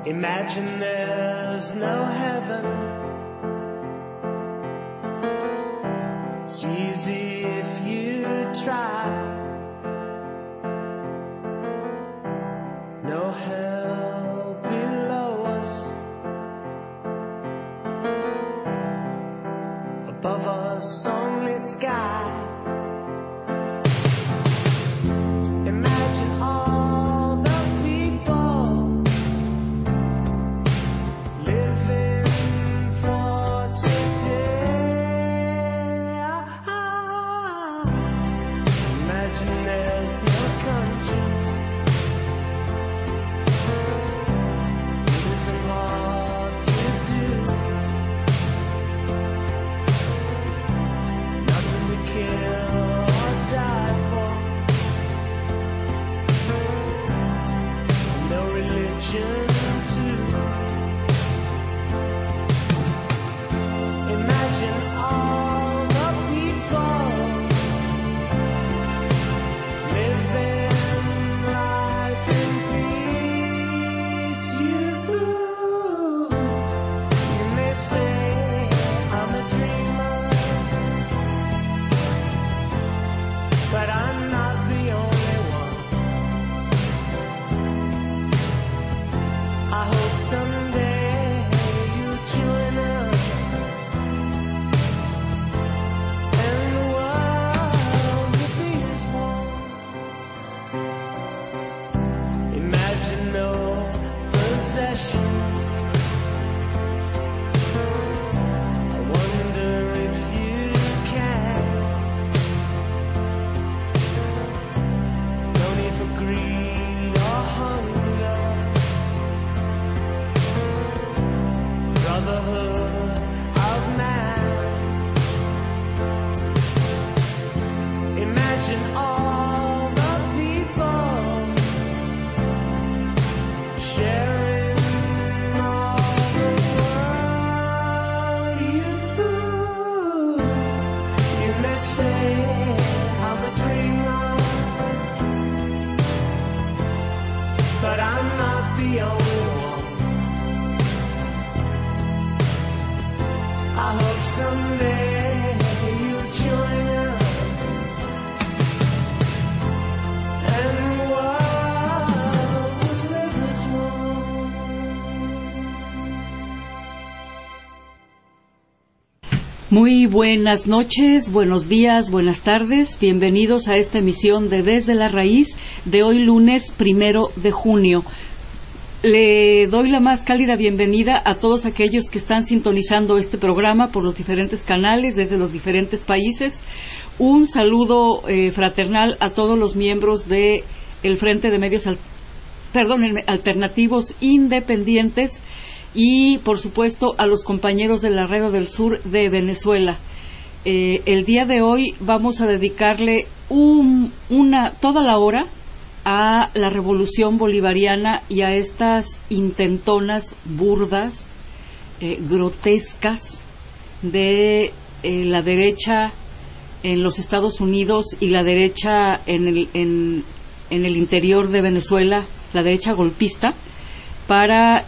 Imagine there's no heaven. It's easy if you try. No hell below us. Above us only sky. Imagine all the people living for today. Imagine there's no countries. It isn't hard to do. Nothing to kill or die for. No religion too. Imagine all the people living life in peace. You may say I'm a dreamer, but I'm not the only one. I hope someday you'll join us, and the world will be as one. Imagine no possessions. I wonder if you can. No need for greed or hunger. Brotherhood of man. Imagine all the people sharing all the world. You may say I'm a dreamer, but I'm not the only one. I hope someday you'll join us, and the world will live as one. Muy buenas noches, buenos días, buenas tardes. Bienvenidos a esta emisión de Desde la Raíz de hoy lunes 1 de junio. Le doy la más cálida bienvenida a todos aquellos que están sintonizando este programa por los diferentes canales desde los diferentes países. Un saludo fraternal a todos los miembros de el Frente de Medios Alternativos Independientes y, por supuesto, a los compañeros de la Radio del Sur de Venezuela. El día de hoy vamos a dedicarle toda la hora a la revolución bolivariana y a estas intentonas burdas, grotescas de la derecha en los Estados Unidos y la derecha en el interior de Venezuela, la derecha golpista, para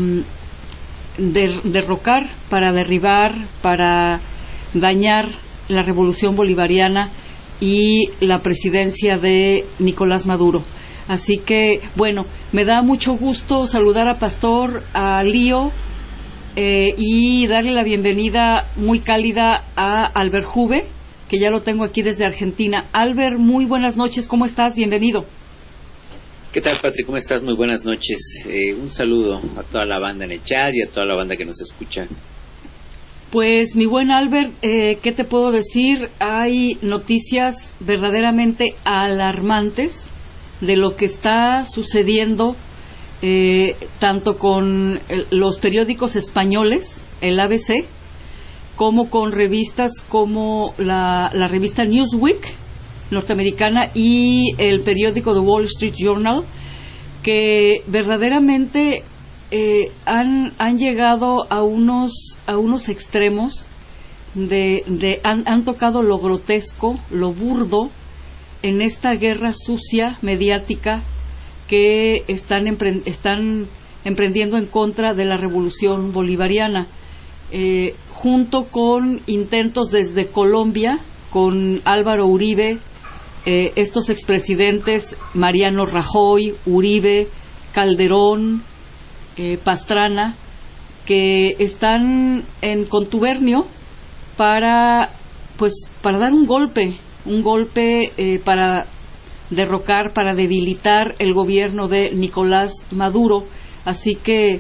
derrocar, para derribar, para dañar la revolución bolivariana y la presidencia de Nicolás Maduro. Así que, bueno, me da mucho gusto saludar a Pastor, a Lío, y darle la bienvenida muy cálida a Albert Juve, que ya lo tengo aquí desde Argentina. Albert, muy buenas noches, ¿cómo estás? Bienvenido. ¿Qué tal, Patrick? ¿Cómo estás? Muy buenas noches. Un saludo a toda la banda en el chat y a toda la banda que nos escucha. Pues, mi buen Albert, ¿qué te puedo decir? Hay noticias verdaderamente alarmantes de lo que está sucediendo, tanto con los periódicos españoles, el ABC, como con revistas como la revista Newsweek norteamericana y el periódico The Wall Street Journal, que verdaderamente han llegado a unos extremos han tocado lo grotesco, lo burdo en esta guerra sucia mediática que están emprendiendo en contra de la revolución bolivariana, junto con intentos desde Colombia, con Álvaro Uribe, estos expresidentes Mariano Rajoy, Uribe, Calderón, Pastrana, que están en contubernio para dar un golpe para derrocar, para debilitar el gobierno de Nicolás Maduro. Así que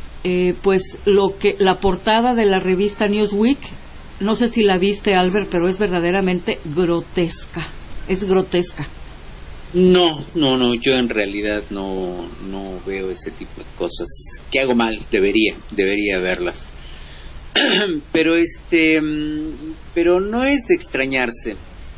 la portada de la revista Newsweek, no sé si la viste, Albert, pero es verdaderamente grotesca. Es grotesca. No, yo en realidad no veo ese tipo de cosas. ¿Qué hago mal? Debería verlas. Pero no es de extrañarse.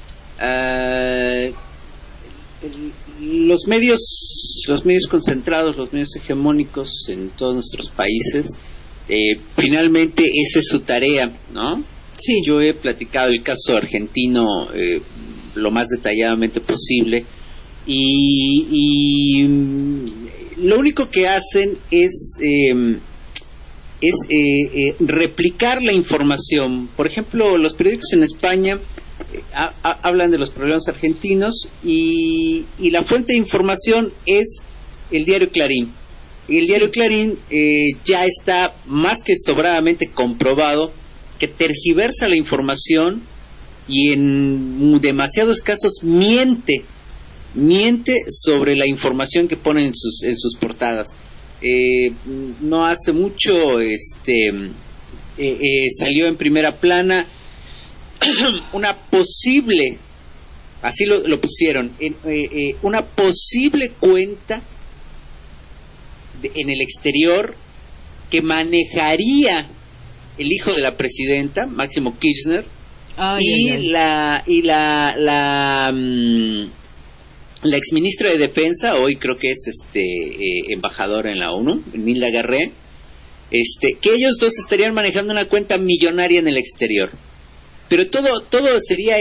Los medios concentrados, los medios hegemónicos en todos nuestros países, finalmente esa es su tarea, ¿no? Sí. Yo he platicado el caso argentino lo más detalladamente posible y lo único que hacen es replicar la información. Por ejemplo, los periódicos en España hablan de los problemas argentinos y la fuente de información es el diario Clarín. Y el diario Clarín ya está más que sobradamente comprobado que tergiversa la información y en demasiados casos miente sobre la información que ponen en sus portadas. No hace mucho salió en primera plana una posible, así lo pusieron, una posible cuenta en el exterior que manejaría el hijo de la presidenta, Máximo Kirchner, la exministra de Defensa, hoy creo que es embajadora en la ONU, Nilda Garré, que ellos dos estarían manejando una cuenta millonaria en el exterior. Pero todo sería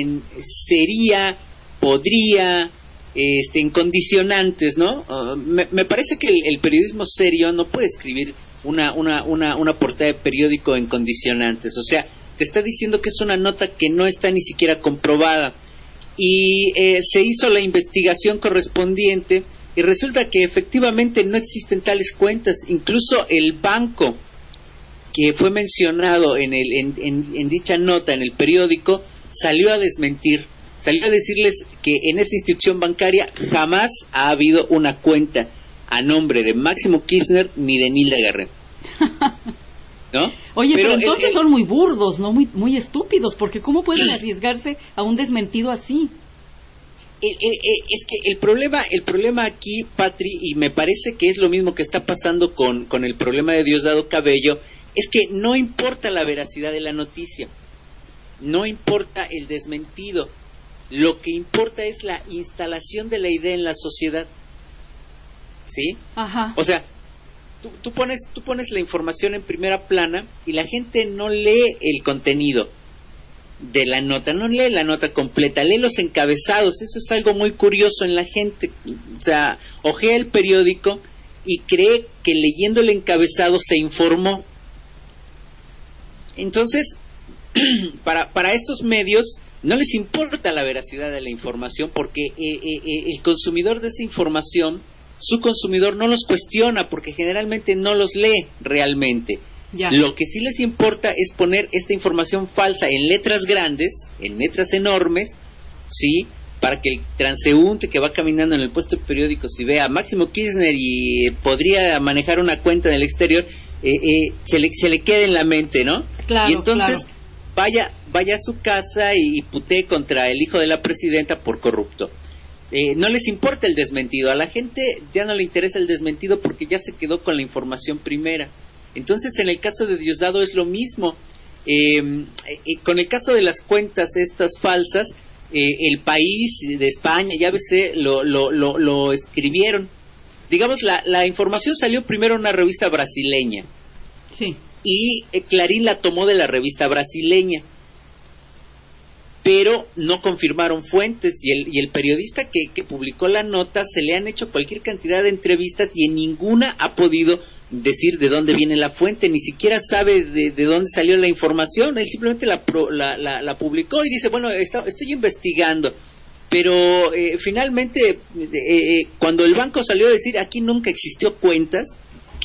podría, en condicionantes, ¿no? Me parece que el periodismo serio no puede escribir una portada de periódico en condicionantes. O sea, te está diciendo que es una nota que no está ni siquiera comprobada. Y se hizo la investigación correspondiente y resulta que efectivamente no existen tales cuentas. Incluso el banco que fue mencionado en dicha nota en el periódico salió a desmentir, salió a decirles que en esa institución bancaria jamás ha habido una cuenta a nombre de Máximo Kirchner ni de Nilda Garré, ¿no? Oye, pero entonces son muy burdos, ¿no? Muy estúpidos, porque ¿cómo pueden arriesgarse a un desmentido así? Es que el problema aquí, Patri, y me parece que es lo mismo que está pasando con el problema de Diosdado Cabello, es que no importa la veracidad de la noticia, no importa el desmentido, lo que importa es la instalación de la idea en la sociedad, ¿sí? Ajá. O sea, tú pones la información en primera plana y la gente no lee el contenido de la nota, no lee la nota completa, lee los encabezados. Eso es algo muy curioso en la gente. O sea, ojea el periódico y cree que leyendo el encabezado se informó. Entonces, para estos medios no les importa la veracidad de la información, porque el consumidor de esa información, su consumidor no los cuestiona, porque generalmente no los lee realmente. Ya. Lo que sí les importa es poner esta información falsa en letras grandes, en letras enormes, ¿sí? Para que el transeúnte que va caminando en el puesto de periódicos y vea a Máximo Kirchner y podría manejar una cuenta en el exterior, se le quede en la mente, ¿no? Claro, y entonces claro. vaya a su casa y putee contra el hijo de la presidenta por corrupto. No les importa el desmentido, a la gente ya no le interesa el desmentido porque ya se quedó con la información primera. Entonces, en el caso de Diosdado es lo mismo. Con el caso de las cuentas estas falsas, El País de España, ya ves, lo escribieron. Digamos, la información salió primero en una revista brasileña. Sí. Y Clarín la tomó de la revista brasileña. pero no confirmaron fuentes, y el periodista que publicó la nota se le han hecho cualquier cantidad de entrevistas y en ninguna ha podido decir de dónde viene la fuente, ni siquiera sabe de dónde salió la información. Él simplemente la publicó y dice, bueno, estoy investigando, pero finalmente cuando el banco salió a decir aquí nunca existió cuentas,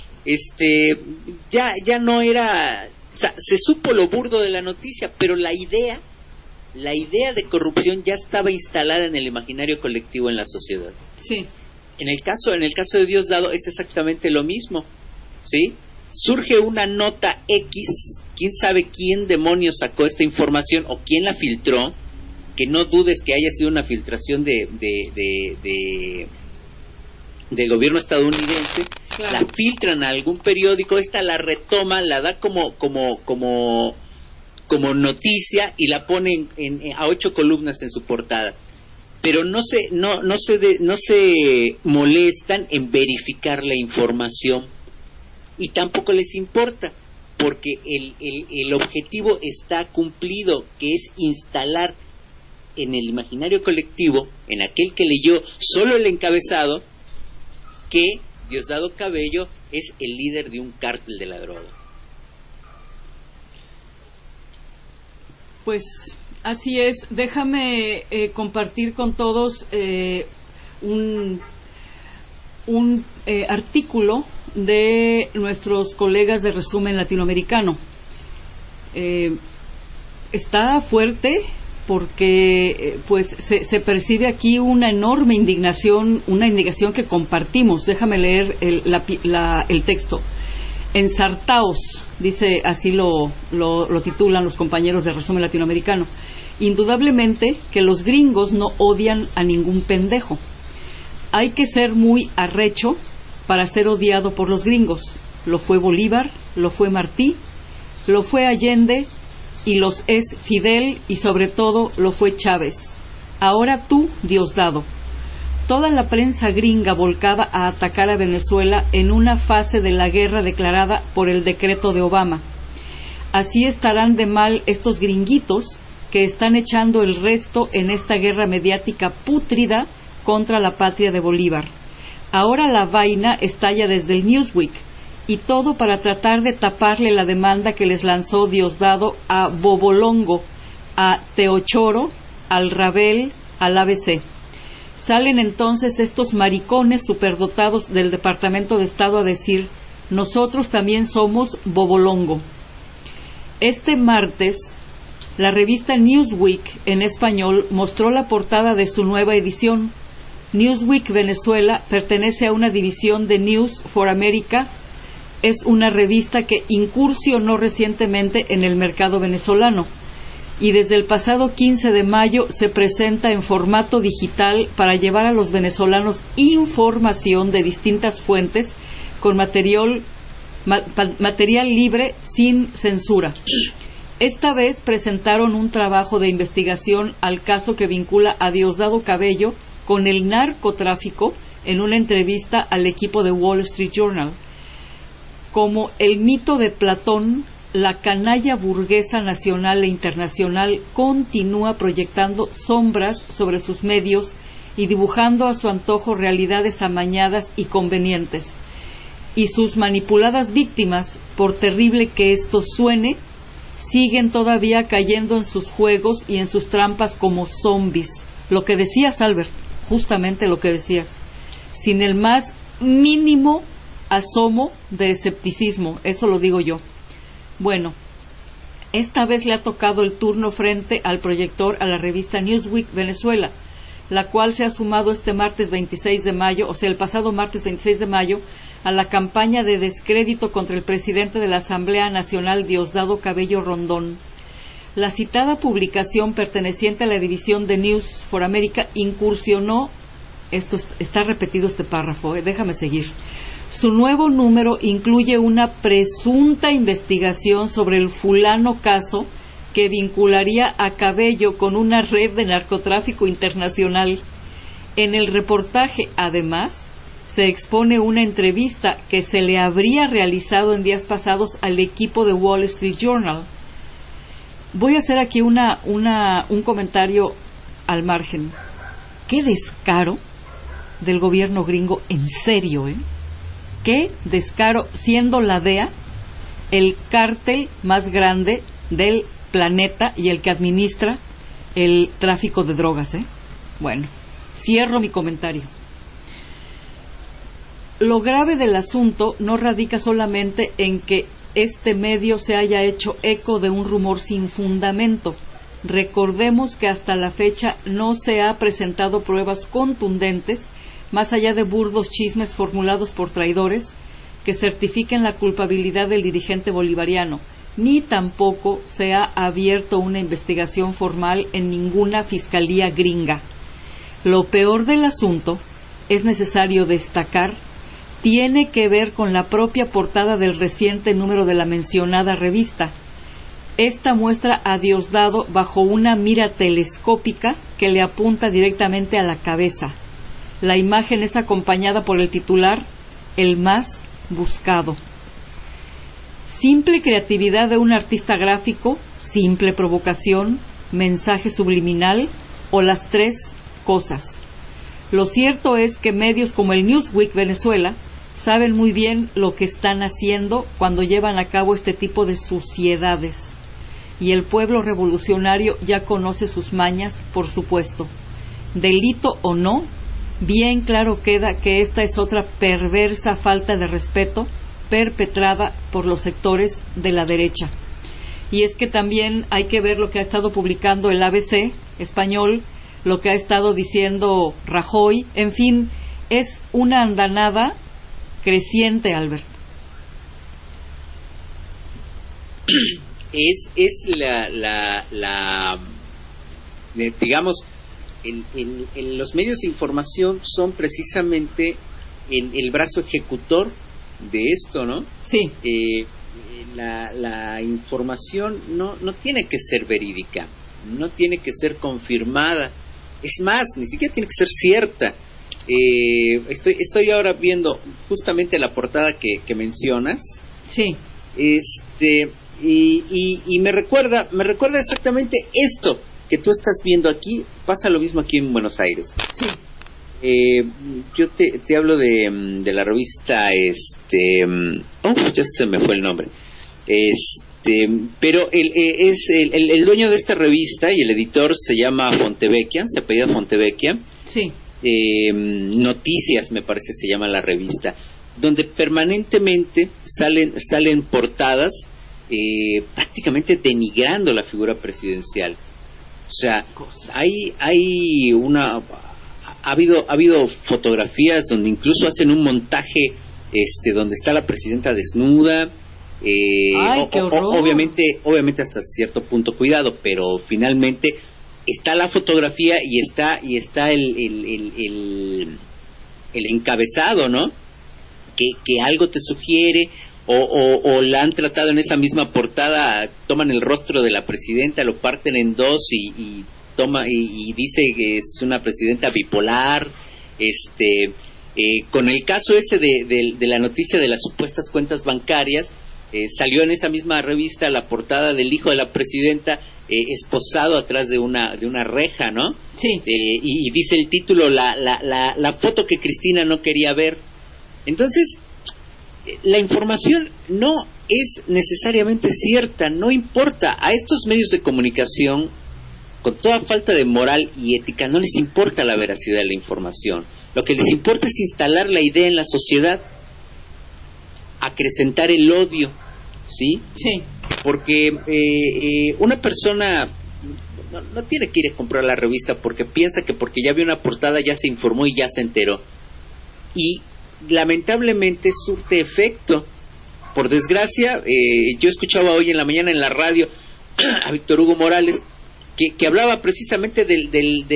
ya no era, o sea, se supo lo burdo de la noticia, pero la idea de corrupción ya estaba instalada en el imaginario colectivo en la sociedad. Sí. En el caso de Diosdado es exactamente lo mismo, ¿sí? Surge una nota X, quién sabe quién demonios sacó esta información o quién la filtró, que no dudes que haya sido una filtración del gobierno estadounidense. Claro. La filtran a algún periódico, esta la retoma, la da como noticia y la pone a 8 columnas en su portada, pero no se molestan en verificar la información y tampoco les importa, porque el objetivo está cumplido, que es instalar en el imaginario colectivo, en aquel que leyó solo el encabezado, que Diosdado Cabello es el líder de un cártel de la droga. Pues así es. Déjame compartir con todos un artículo de nuestros colegas de Resumen Latinoamericano. Está fuerte porque pues se percibe aquí una enorme indignación, una indignación que compartimos. Déjame leer el texto. Ensartaos, dice, así lo titulan los compañeros de Resumen Latinoamericano. Indudablemente que los gringos no odian a ningún pendejo. Hay que ser muy arrecho para ser odiado por los gringos. Lo fue Bolívar, lo fue Martí, lo fue Allende y los es Fidel y sobre todo lo fue Chávez. Ahora tú, Diosdado. Toda la prensa gringa volcada a atacar a Venezuela en una fase de la guerra declarada por el decreto de Obama. Así estarán de mal estos gringuitos que están echando el resto en esta guerra mediática pútrida contra la patria de Bolívar. Ahora la vaina estalla desde el Newsweek, y todo para tratar de taparle la demanda que les lanzó Diosdado a Bobolongo, a Teochoro, al Rabel, al ABC. Salen entonces estos maricones superdotados del Departamento de Estado a decir, nosotros también somos Bobolongo. Este martes, la revista Newsweek en español mostró la portada de su nueva edición. Newsweek Venezuela pertenece a una división de News for America. Es una revista que incursionó recientemente en el mercado venezolano y desde el pasado 15 de mayo se presenta en formato digital para llevar a los venezolanos información de distintas fuentes con material libre sin censura. Esta vez presentaron un trabajo de investigación al caso que vincula a Diosdado Cabello con el narcotráfico en una entrevista al equipo de Wall Street Journal. Como el mito de Platón, la canalla burguesa nacional e internacional continúa proyectando sombras sobre sus medios y dibujando a su antojo realidades amañadas y convenientes. Y sus manipuladas víctimas, por terrible que esto suene, siguen todavía cayendo en sus juegos y en sus trampas como zombies. Lo que decías, Albert, justamente lo que decías, sin el más mínimo asomo de escepticismo, eso lo digo yo. Bueno, esta vez le ha tocado el turno frente al proyector a la revista Newsweek Venezuela, la cual se ha sumado este martes 26 de mayo, o sea, el pasado martes 26 de mayo, a la campaña de descrédito contra el presidente de la Asamblea Nacional, Diosdado Cabello Rondón. La citada publicación perteneciente a la división de News for America incursionó, esto está repetido este párrafo, déjame seguir. Su nuevo número incluye una presunta investigación sobre el fulano caso que vincularía a Cabello con una red de narcotráfico internacional. En el reportaje, además, se expone una entrevista que se le habría realizado en días pasados al equipo de Wall Street Journal. voy a hacer aquí un comentario al margen. Qué descaro del gobierno gringo, en serio, qué descaro, siendo la DEA el cártel más grande del planeta y el que administra el tráfico de drogas, Bueno, cierro mi comentario. Lo grave del asunto no radica solamente en que este medio se haya hecho eco de un rumor sin fundamento. Recordemos que hasta la fecha no se ha presentado pruebas contundentes, más allá de burdos chismes formulados por traidores, que certifiquen la culpabilidad del dirigente bolivariano, ni tampoco se ha abierto una investigación formal en ninguna fiscalía gringa. Lo peor del asunto, es necesario destacar, tiene que ver con la propia portada del reciente número de la mencionada revista. Esta muestra a Diosdado bajo una mira telescópica que le apunta directamente a la cabeza. La imagen es acompañada por el titular, "El más buscado". Simple creatividad de un artista gráfico, simple provocación, mensaje subliminal o las tres cosas. Lo cierto es que medios como el Newsweek Venezuela saben muy bien lo que están haciendo cuando llevan a cabo este tipo de suciedades. Y el pueblo revolucionario ya conoce sus mañas, por supuesto. Delito o no, bien claro queda que esta es otra perversa falta de respeto perpetrada por los sectores de la derecha. Y es que también hay que ver lo que ha estado publicando el ABC español, lo que ha estado diciendo Rajoy, en fin, es una andanada creciente, Albert. Es digamos, en los medios de información son precisamente el brazo ejecutor de esto, ¿no? Sí. La información no tiene que ser verídica, no tiene que ser confirmada, es más, ni siquiera tiene que ser cierta. Estoy ahora viendo justamente la portada que mencionas. Sí. Y me recuerda exactamente esto que tú estás viendo aquí. Pasa lo mismo aquí en Buenos Aires. Sí. Yo te hablo de la revista ya se me fue el nombre. Pero el dueño de esta revista y el editor se llama Fontevecchia, se apellida Fontevecchia. Sí. Noticias, me parece se llama la revista, donde permanentemente salen portadas prácticamente denigrando la figura presidencial. O sea, ha habido fotografías donde incluso hacen un montaje donde está la presidenta desnuda. ¡Ay, qué horror! Obviamente hasta cierto punto cuidado, pero finalmente está la fotografía y está el encabezado, ¿no? Que algo te sugiere, o la han tratado en esa misma portada, toman el rostro de la presidenta, lo parten en dos y dice que es una presidenta bipolar. Con el caso ese de la noticia de las supuestas cuentas bancarias, salió en esa misma revista la portada del hijo de la presidenta esposado atrás de una reja, ¿no? Sí. Y dice el título, la foto que Cristina no quería ver. Entonces, la información no es necesariamente cierta, no importa. A estos medios de comunicación, con toda falta de moral y ética, no les importa la veracidad de la información. Lo que les importa es instalar la idea en la sociedad, acrecentar el odio, ¿sí? Sí. Porque una persona no tiene que ir a comprar la revista porque piensa que porque ya vio una portada ya se informó y ya se enteró. Y lamentablemente surte efecto. Por desgracia, yo escuchaba hoy en la mañana en la radio a Víctor Hugo Morales que hablaba precisamente del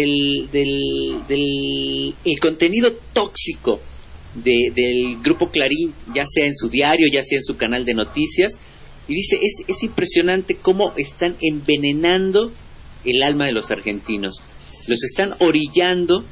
el contenido tóxico del Grupo Clarín, ya sea en su diario, ya sea en su canal de noticias, y dice, es impresionante cómo están envenenando el alma de los argentinos, los están orillando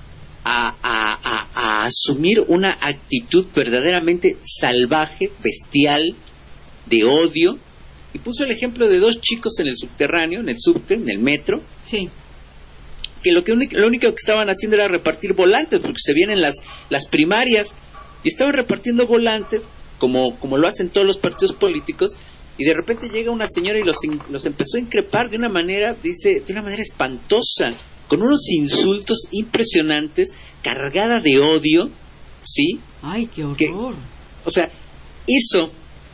a asumir una actitud verdaderamente salvaje, bestial, de odio, y puso el ejemplo de 2 chicos en el subterráneo, en el subte, en el metro, Sí. que lo único que estaban haciendo era repartir volantes, porque se vienen las primarias, y estaban repartiendo volantes, como lo hacen todos los partidos políticos, y de repente llega una señora y los empezó a increpar de una manera, de una manera espantosa, con unos insultos impresionantes, cargada de odio, ¿sí? Ay, qué horror. O sea, eso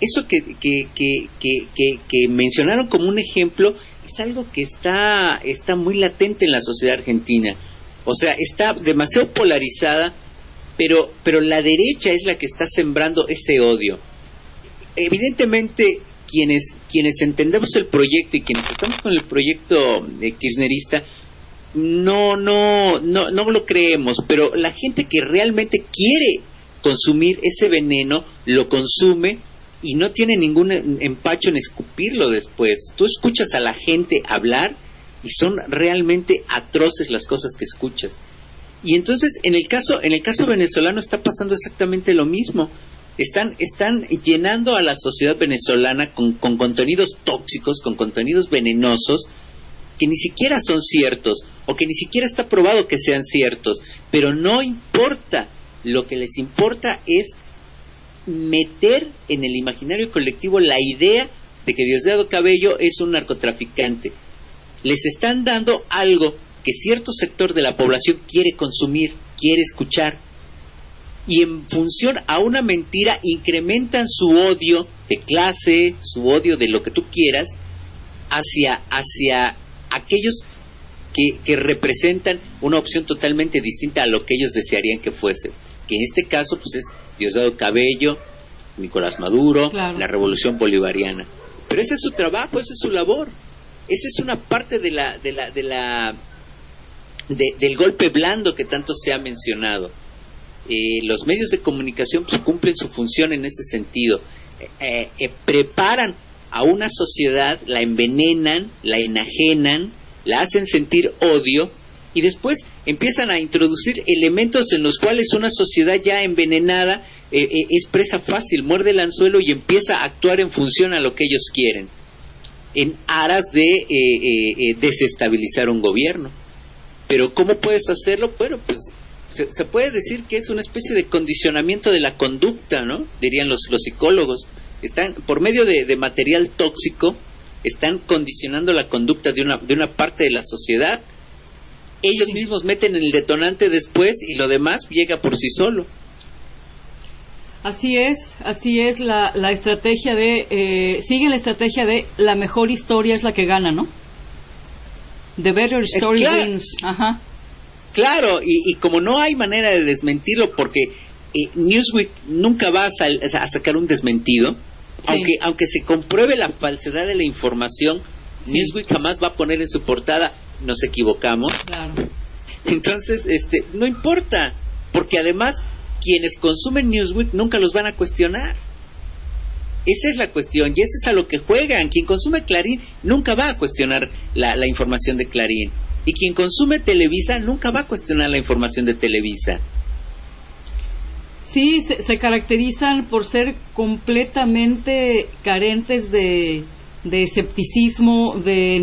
que mencionaron como un ejemplo es algo que está muy latente en la sociedad argentina. O sea, está demasiado polarizada, pero la derecha es la que está sembrando ese odio. Evidentemente, quienes entendemos el proyecto y quienes estamos con el proyecto kirchnerista, no lo creemos, pero la gente que realmente quiere consumir ese veneno, lo consume y no tiene ningún empacho en escupirlo después. Tú escuchas a la gente hablar y son realmente atroces las cosas que escuchas. Y entonces, en el caso venezolano está pasando exactamente lo mismo. Están llenando a la sociedad venezolana con contenidos tóxicos, con contenidos venenosos, que ni siquiera son ciertos, o que ni siquiera está probado que sean ciertos, pero no importa. Lo que les importa es meter en el imaginario colectivo la idea de que Diosdado Cabello es un narcotraficante. Les están dando algo que cierto sector de la población quiere consumir, quiere escuchar, y en función a una mentira incrementan su odio de clase, su odio de lo que tú quieras, hacia aquellos que representan una opción totalmente distinta a lo que ellos desearían que fuese, que en este caso pues es Diosdado Cabello, Nicolás Maduro, claro, la revolución bolivariana. Pero ese es su trabajo, esa es su labor, esa es una parte del golpe blando que tanto se ha mencionado. Los medios de comunicación pues cumplen su función en ese sentido. Preparan a una sociedad, la envenenan, la enajenan, la hacen sentir odio, y después empiezan a introducir elementos en los cuales una sociedad ya envenenada es presa fácil, muerde el anzuelo y empieza a actuar en función a lo que ellos quieren, en aras de desestabilizar un gobierno. Pero ¿cómo puedes hacerlo? Bueno, pues se puede decir que es una especie de condicionamiento de la conducta, ¿no? Dirían los psicólogos. Están, por medio de material tóxico, están condicionando la conducta de una parte de la sociedad. Ellos mismos meten el detonante después y lo demás llega por sí solo. Así es la estrategia siguen la estrategia de la mejor historia es la que gana, ¿no? The better story wins. Ajá. Claro, y como no hay manera de desmentirlo, porque Newsweek nunca va a sacar un desmentido, sí, aunque se compruebe la falsedad de la información, sí, Newsweek jamás va a poner en su portada nos equivocamos. Claro. Entonces, no importa, porque además quienes consumen Newsweek nunca los van a cuestionar. Esa es la cuestión, y eso es a lo que juegan. Quien consume Clarín nunca va a cuestionar la información de Clarín, y quien consume Televisa nunca va a cuestionar la información de Televisa. Sí, se caracterizan por ser completamente carentes de escepticismo, de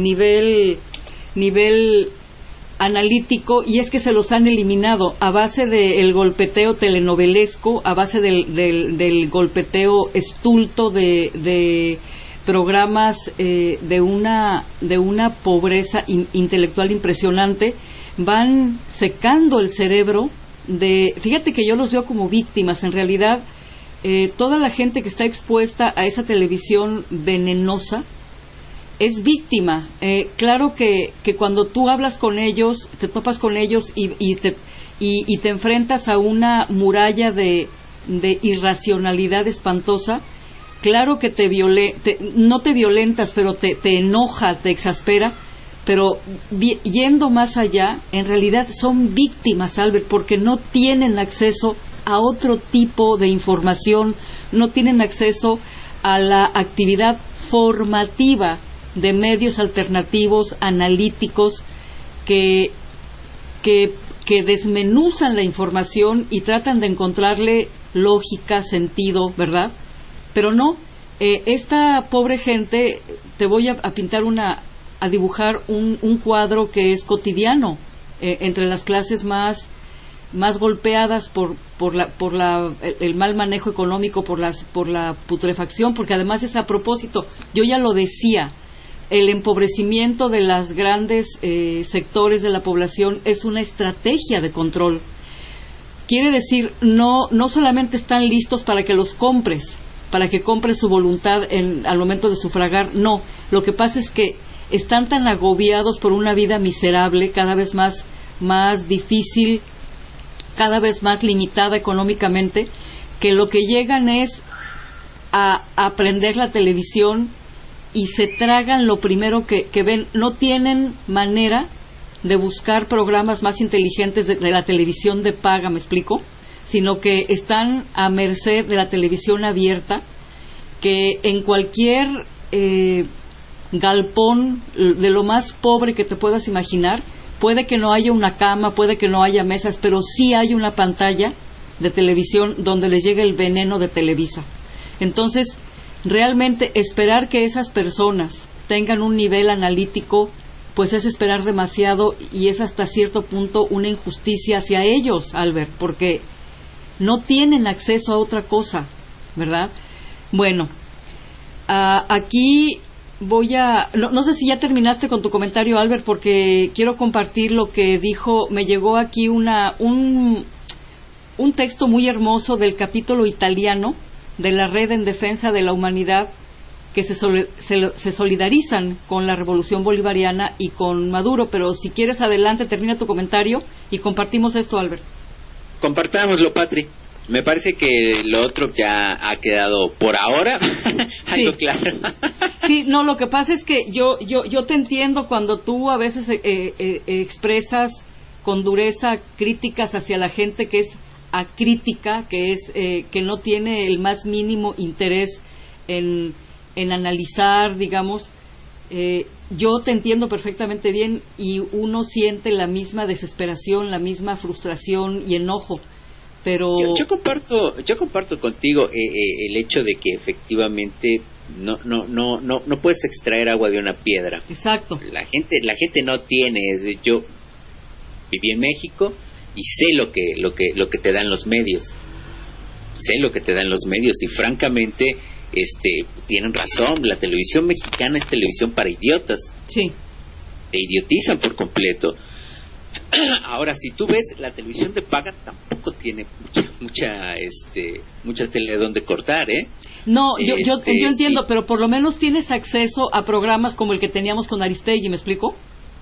nivel analítico, y es que se los han eliminado a base del golpeteo telenovelesco, a base del golpeteo estulto de programas de una pobreza intelectual impresionante. Van secando el cerebro fíjate que yo los veo como víctimas. En realidad, toda la gente que está expuesta a esa televisión venenosa es víctima. Claro que cuando tú hablas con ellos, te topas con ellos y te enfrentas a una muralla de irracionalidad espantosa, claro que no te violentas, pero te enoja, te exaspera. Pero yendo más allá, en realidad son víctimas, Albert, porque no tienen acceso a otro tipo de información, no tienen acceso a la actividad formativa de medios alternativos, analíticos, que desmenuzan la información y tratan de encontrarle lógica, sentido, ¿verdad? Pero no, esta pobre gente, te voy a pintar a dibujar un cuadro que es cotidiano entre las clases más golpeadas por el mal manejo económico, por la putrefacción, porque además es a propósito, yo ya lo decía, el empobrecimiento de los grandes sectores de la población es una estrategia de control. Quiere decir, no solamente están listos para que los compres, para que compres su voluntad al momento de sufragar, no. Lo que pasa es que están tan agobiados por una vida miserable, cada vez más difícil, cada vez más limitada económicamente, que lo que llegan es a aprender la televisión y se tragan lo primero que ven. No tienen manera de buscar programas más inteligentes de la televisión de paga, ¿me explico? Sino que están a merced de la televisión abierta, que en cualquier galpón de lo más pobre que te puedas imaginar, puede que no haya una cama, puede que no haya mesas, pero sí hay una pantalla de televisión donde les llega el veneno de Televisa. Entonces, realmente esperar que esas personas tengan un nivel analítico, pues es esperar demasiado y es hasta cierto punto una injusticia hacia ellos, Albert, porque no tienen acceso a otra cosa, ¿verdad? Bueno, aquí voy a... No sé si ya terminaste con tu comentario, Albert, porque quiero compartir lo que dijo. Me llegó aquí un texto muy hermoso del capítulo italiano de la Red en Defensa de la Humanidad, que se solidarizan con la Revolución Bolivariana y con Maduro. Pero si quieres, adelante, termina tu comentario y compartimos esto, Albert. Compartámoslo, Patri. Me parece que lo otro ya ha quedado por ahora algo Sí. claro. Sí, no, lo que pasa es que yo te entiendo cuando tú a veces expresas con dureza críticas hacia la gente que es acrítica, que es que no tiene el más mínimo interés en analizar, digamos. Yo te entiendo perfectamente bien y uno siente la misma desesperación, la misma frustración y enojo. Pero Yo comparto contigo el hecho de que efectivamente no puedes extraer agua de una piedra. exacto. La gente no tiene. Yo viví en México y sé lo que te dan los medios. Sé lo que te dan los medios y francamente tienen razón. La televisión mexicana es televisión para idiotas. Sí. Te idiotizan por completo. Ahora, si tú ves, la televisión de paga tampoco tiene mucha tele donde cortar, ¿eh? No, yo entiendo, sí. pero por lo menos tienes acceso a programas como el que teníamos con Aristegui, ¿me explico?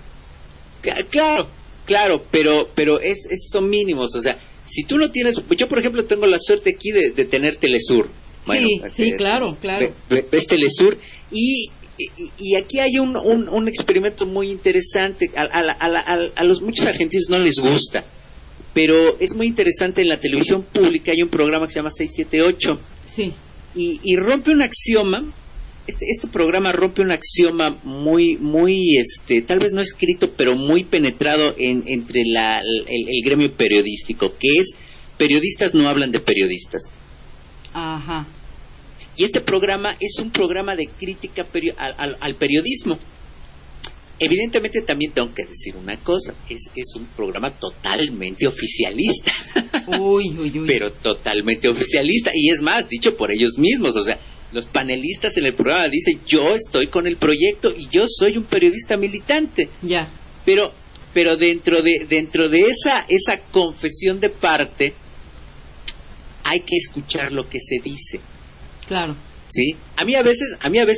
Claro, pero son mínimos. O sea, si tú no tienes, yo por ejemplo tengo la suerte aquí de tener Telesur. Bueno, sí, claro. ves Telesur y aquí hay un experimento muy interesante. A los muchos argentinos no les gusta, pero es muy interesante. En la televisión pública hay un programa que se llama 678 Sí. y rompe un axioma. Este programa rompe un axioma muy tal vez no escrito, pero muy penetrado entre el gremio periodístico, que es: periodistas no hablan de periodistas. Ajá. Y este programa es un programa de crítica al periodismo. Evidentemente también tengo que decir una cosa: es un programa totalmente oficialista. Uy. Pero totalmente oficialista, y es más, dicho por ellos mismos. O sea, los panelistas en el programa dicen: yo estoy con el proyecto y yo soy un periodista militante. Ya. Pero dentro de esa confesión de parte hay que escuchar lo que se dice. Claro. ¿Sí? A mí a veces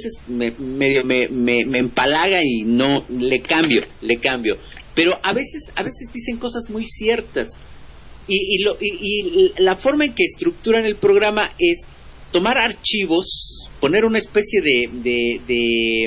me empalaga y no le cambio, pero a veces dicen cosas muy ciertas y la forma en que estructuran el programa es tomar archivos, poner una especie de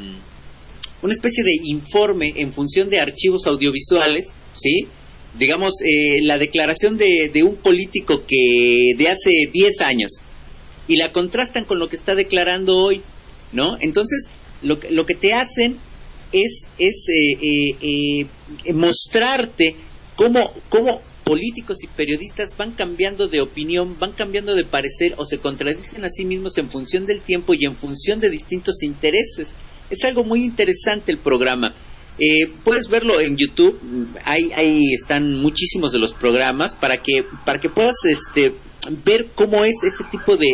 informe en función de archivos audiovisuales, ¿sí? Digamos, la declaración de un político que de hace 10 años, y la contrastan con lo que está declarando hoy, ¿no? Entonces, lo que te hacen es mostrarte cómo políticos y periodistas van cambiando de opinión, van cambiando de parecer o se contradicen a sí mismos en función del tiempo y en función de distintos intereses. Es algo muy interesante el programa. Puedes verlo en YouTube, ahí están muchísimos de los programas para que puedas ver cómo es ese tipo de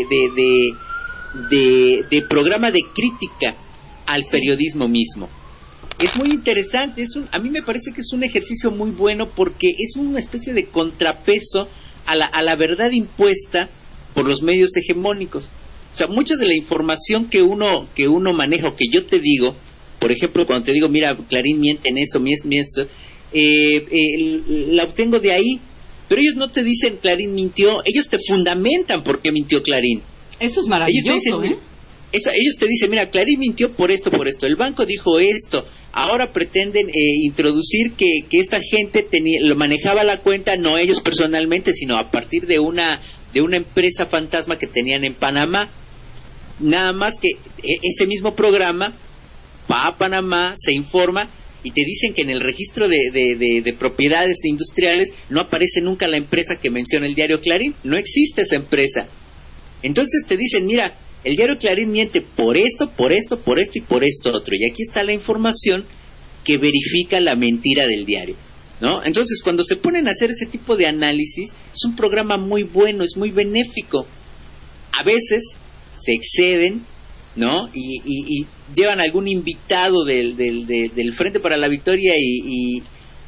programa de crítica al periodismo mismo. Es muy interesante, a mí me parece que es un ejercicio muy bueno porque es una especie de contrapeso a la verdad impuesta por los medios hegemónicos. O sea, mucha de la información que uno maneja o que yo te digo, por ejemplo, cuando te digo, mira, Clarín miente en esto, la obtengo de ahí, pero ellos no te dicen Clarín mintió, ellos te fundamentan por qué mintió Clarín. Eso es maravilloso, ellos te dicen, mira, Clarín mintió por esto, el banco dijo esto, ahora pretenden introducir que esta gente lo manejaba la cuenta, no ellos personalmente, sino a partir de una empresa fantasma que tenían en Panamá. Nada más que ese mismo programa va a Panamá, se informa y te dicen que en el registro de propiedades industriales no aparece nunca la empresa que menciona el diario Clarín, no existe esa empresa. Entonces te dicen, mira, el diario Clarín miente por esto y por esto otro, y aquí está la información que verifica la mentira del diario, ¿no? Entonces, cuando se ponen a hacer ese tipo de análisis, es un programa muy bueno, es muy benéfico. A veces se exceden, ¿no? Y llevan algún invitado del Frente para la Victoria y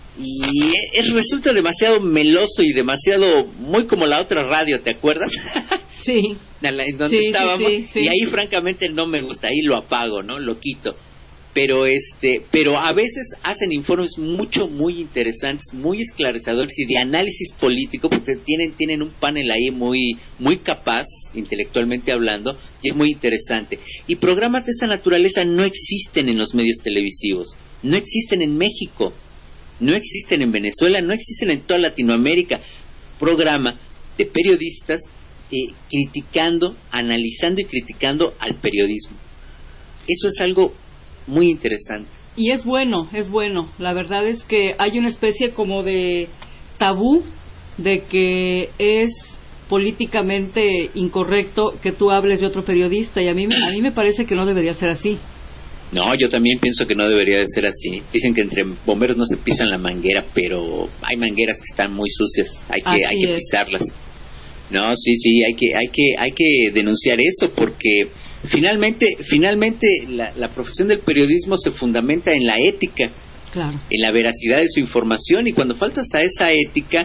resulta demasiado meloso y demasiado, muy como la otra radio, ¿te acuerdas? Sí. En donde estábamos, sí. Y ahí francamente no me gusta, ahí lo apago, ¿no? Lo quito. Pero a veces hacen informes muy interesantes, muy esclarecedores y de análisis político, porque tienen un panel ahí muy capaz, intelectualmente hablando, y es muy interesante. Y programas de esa naturaleza no existen en los medios televisivos, no existen en México, no existen en Venezuela, no existen en toda Latinoamérica. Programa de periodistas analizando y criticando al periodismo. Eso es algo muy interesante. Y es bueno. La verdad es que hay una especie como de tabú de que es políticamente incorrecto que tú hables de otro periodista, y a mí me parece que no debería ser así. No, yo también pienso que no debería de ser así. Dicen que entre bomberos no se pisan la manguera, pero hay mangueras que están muy sucias, hay que pisarlas. No, sí, hay que denunciar eso, porque finalmente la profesión del periodismo se fundamenta en la ética, claro, en la veracidad de su información, y cuando faltas a esa ética,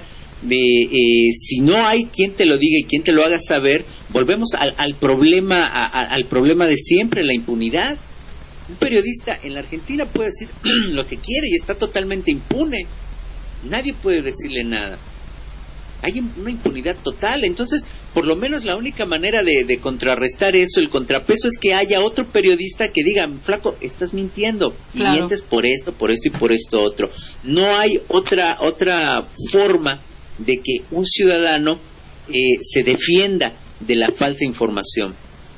si no hay quien te lo diga y quien te lo haga saber, volvemos al problema de siempre, la impunidad. Un periodista en la Argentina puede decir lo que quiere y está totalmente impune, nadie puede decirle nada. Hay una impunidad total. Entonces, por lo menos la única manera de contrarrestar eso, el contrapeso, es que haya otro periodista que diga, flaco, estás mintiendo, claro, y mientes por esto y por esto otro. No hay otra forma de que un ciudadano se defienda de la falsa información.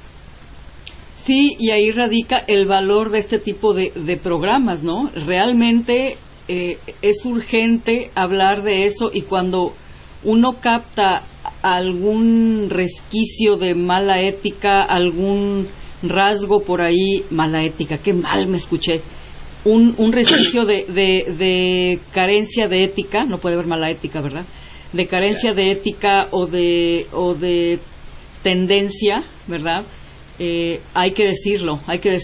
Sí, y ahí radica el valor de este tipo de programas, ¿no? Realmente es urgente hablar de eso, y cuando uno capta algún resquicio de mala ética, algún rasgo por ahí, mala ética, qué mal me escuché, un resquicio de carencia de ética, no puede haber mala ética, ¿verdad? De carencia de ética o de tendencia, ¿verdad? Hay que decirlo,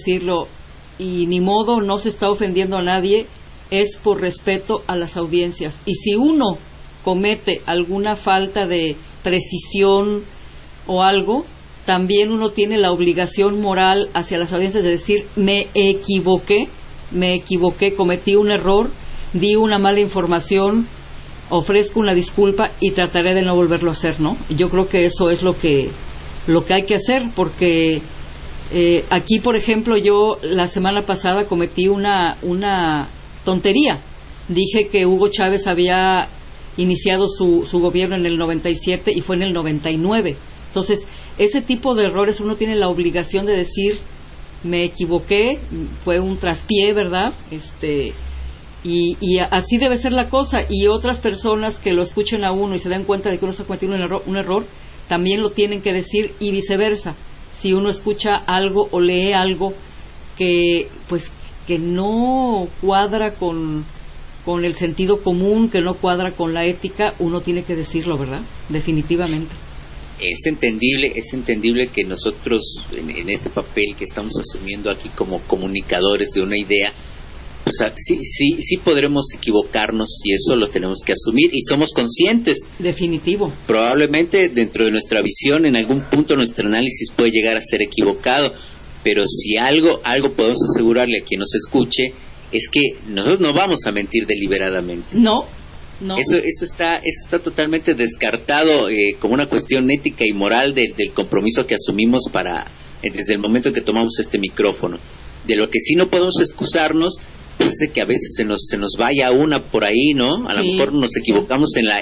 y ni modo, no se está ofendiendo a nadie, es por respeto a las audiencias. Y si uno comete alguna falta de precisión o algo, también uno tiene la obligación moral hacia las audiencias de decir, me equivoqué, cometí un error, di una mala información, ofrezco una disculpa y trataré de no volverlo a hacer, ¿no? Yo creo que eso es lo que hay que hacer, porque aquí, por ejemplo, yo la semana pasada cometí una tontería. Dije que Hugo Chávez había iniciado su gobierno en el 97 y fue en el 99. Entonces, ese tipo de errores uno tiene la obligación de decir, me equivoqué, fue un traspié, ¿verdad? Y así debe ser la cosa, y otras personas que lo escuchen a uno y se den cuenta de que uno está cometiendo un error, también lo tienen que decir, y viceversa. Si uno escucha algo o lee algo que no cuadra con el sentido común, que no cuadra con la ética, uno tiene que decirlo, ¿verdad? Definitivamente. Es entendible que nosotros en este papel que estamos asumiendo aquí como comunicadores de una idea, o sea, sí podremos equivocarnos, y eso lo tenemos que asumir, y somos conscientes. Definitivo. Probablemente dentro de nuestra visión, en algún punto nuestro análisis puede llegar a ser equivocado, pero si algo podemos asegurarle a quien nos escuche, es que nosotros no vamos a mentir deliberadamente. No. Eso está totalmente descartado como una cuestión ética y moral del compromiso que asumimos desde el momento que tomamos este micrófono. De lo que sí no podemos excusarnos, pues es de que a veces se nos vaya una por ahí, ¿no? A lo mejor nos equivocamos en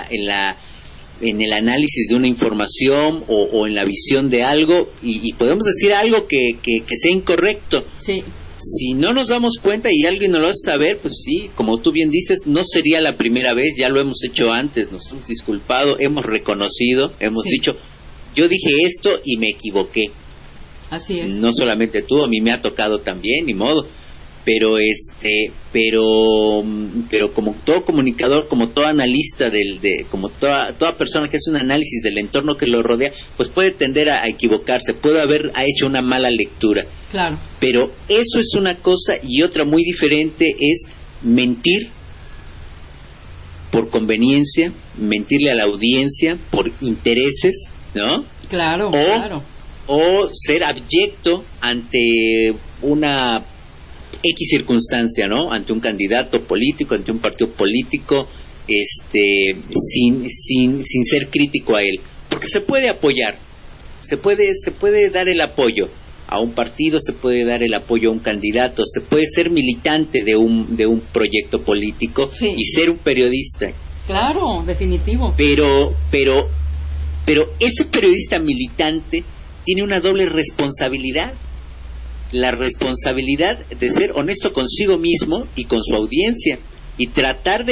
el análisis de una información o en la visión de algo, y podemos decir algo que sea incorrecto. Sí. Si no nos damos cuenta y alguien nos lo hace saber, pues sí, como tú bien dices, no sería la primera vez, ya lo hemos hecho antes, nos hemos disculpado, hemos reconocido, hemos dicho, yo dije esto y me equivoqué. Así es. No solamente tú, a mí me ha tocado también, ni modo. Pero como todo comunicador, como todo analista como toda persona que hace un análisis del entorno que lo rodea, pues puede tender a equivocarse, puede haber hecho una mala lectura. Claro. Pero eso es una cosa, y otra muy diferente es mentir por conveniencia, mentirle a la audiencia por intereses, ¿no? Claro. O ser abyecto ante una X circunstancia, ¿no? Ante un candidato político, ante un partido político, sin ser crítico a él, porque se puede apoyar, se puede dar el apoyo a un partido, se puede dar el apoyo a un candidato, se puede ser militante de un proyecto político y ser un periodista. Claro, definitivo. Pero ese periodista militante tiene una doble responsabilidad. La responsabilidad de ser honesto consigo mismo y con su audiencia, y tratar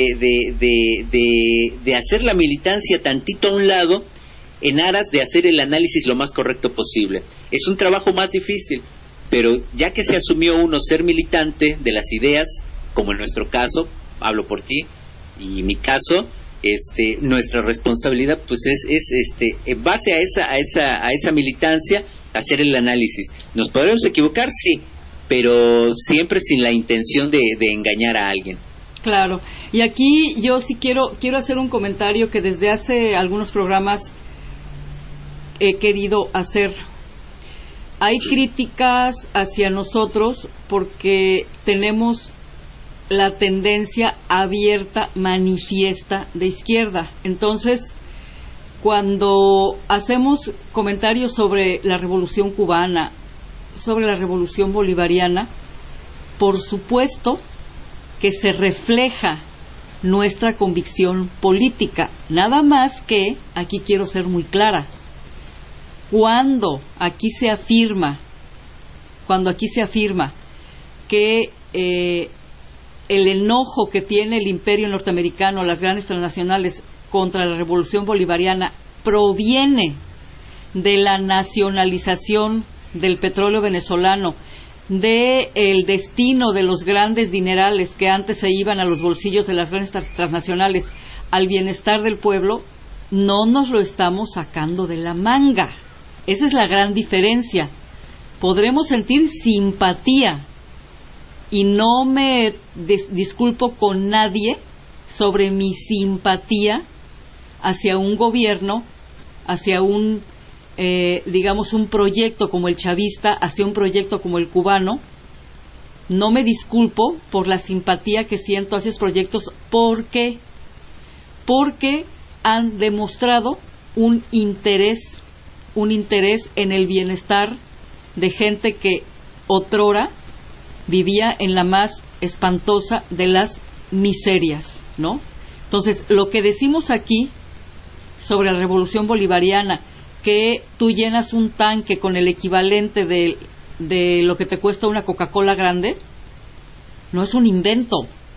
de hacer la militancia tantito a un lado en aras de hacer el análisis lo más correcto posible. Es un trabajo más difícil, pero ya que se asumió uno ser militante de las ideas, como en nuestro caso, hablo por ti y mi caso, nuestra responsabilidad pues es en base a esa militancia, hacer el análisis. ¿Nos podremos equivocar? Sí, pero siempre sin la intención de engañar a alguien. Claro, y aquí yo sí quiero hacer un comentario que desde hace algunos programas he querido hacer. Hay críticas hacia nosotros porque tenemos la tendencia abierta, manifiesta de izquierda. Entonces, cuando hacemos comentarios sobre la Revolución Cubana, sobre la Revolución Bolivariana, por supuesto que se refleja nuestra convicción política. Nada más que, aquí quiero ser muy clara, cuando aquí se afirma que el enojo que tiene el imperio norteamericano, las grandes transnacionales, contra la Revolución Bolivariana proviene de la nacionalización del petróleo venezolano, del destino de los grandes dinerales que antes se iban a los bolsillos de las grandes transnacionales al bienestar del pueblo, no nos lo estamos sacando de la manga. Esa es la gran diferencia. Podremos sentir simpatía, y no me disculpo con nadie sobre mi simpatía hacia un gobierno, hacia un proyecto como el chavista, hacia un proyecto como el cubano. No me disculpo por la simpatía que siento hacia esos proyectos. ¿Por qué? Porque han demostrado un interés en el bienestar de gente que otrora vivía en la más espantosa de las miserias, ¿no? Entonces, lo que decimos aquí sobre la Revolución Bolivariana, que tú llenas un tanque con el equivalente de lo que te cuesta una Coca-Cola grande, no es un invento,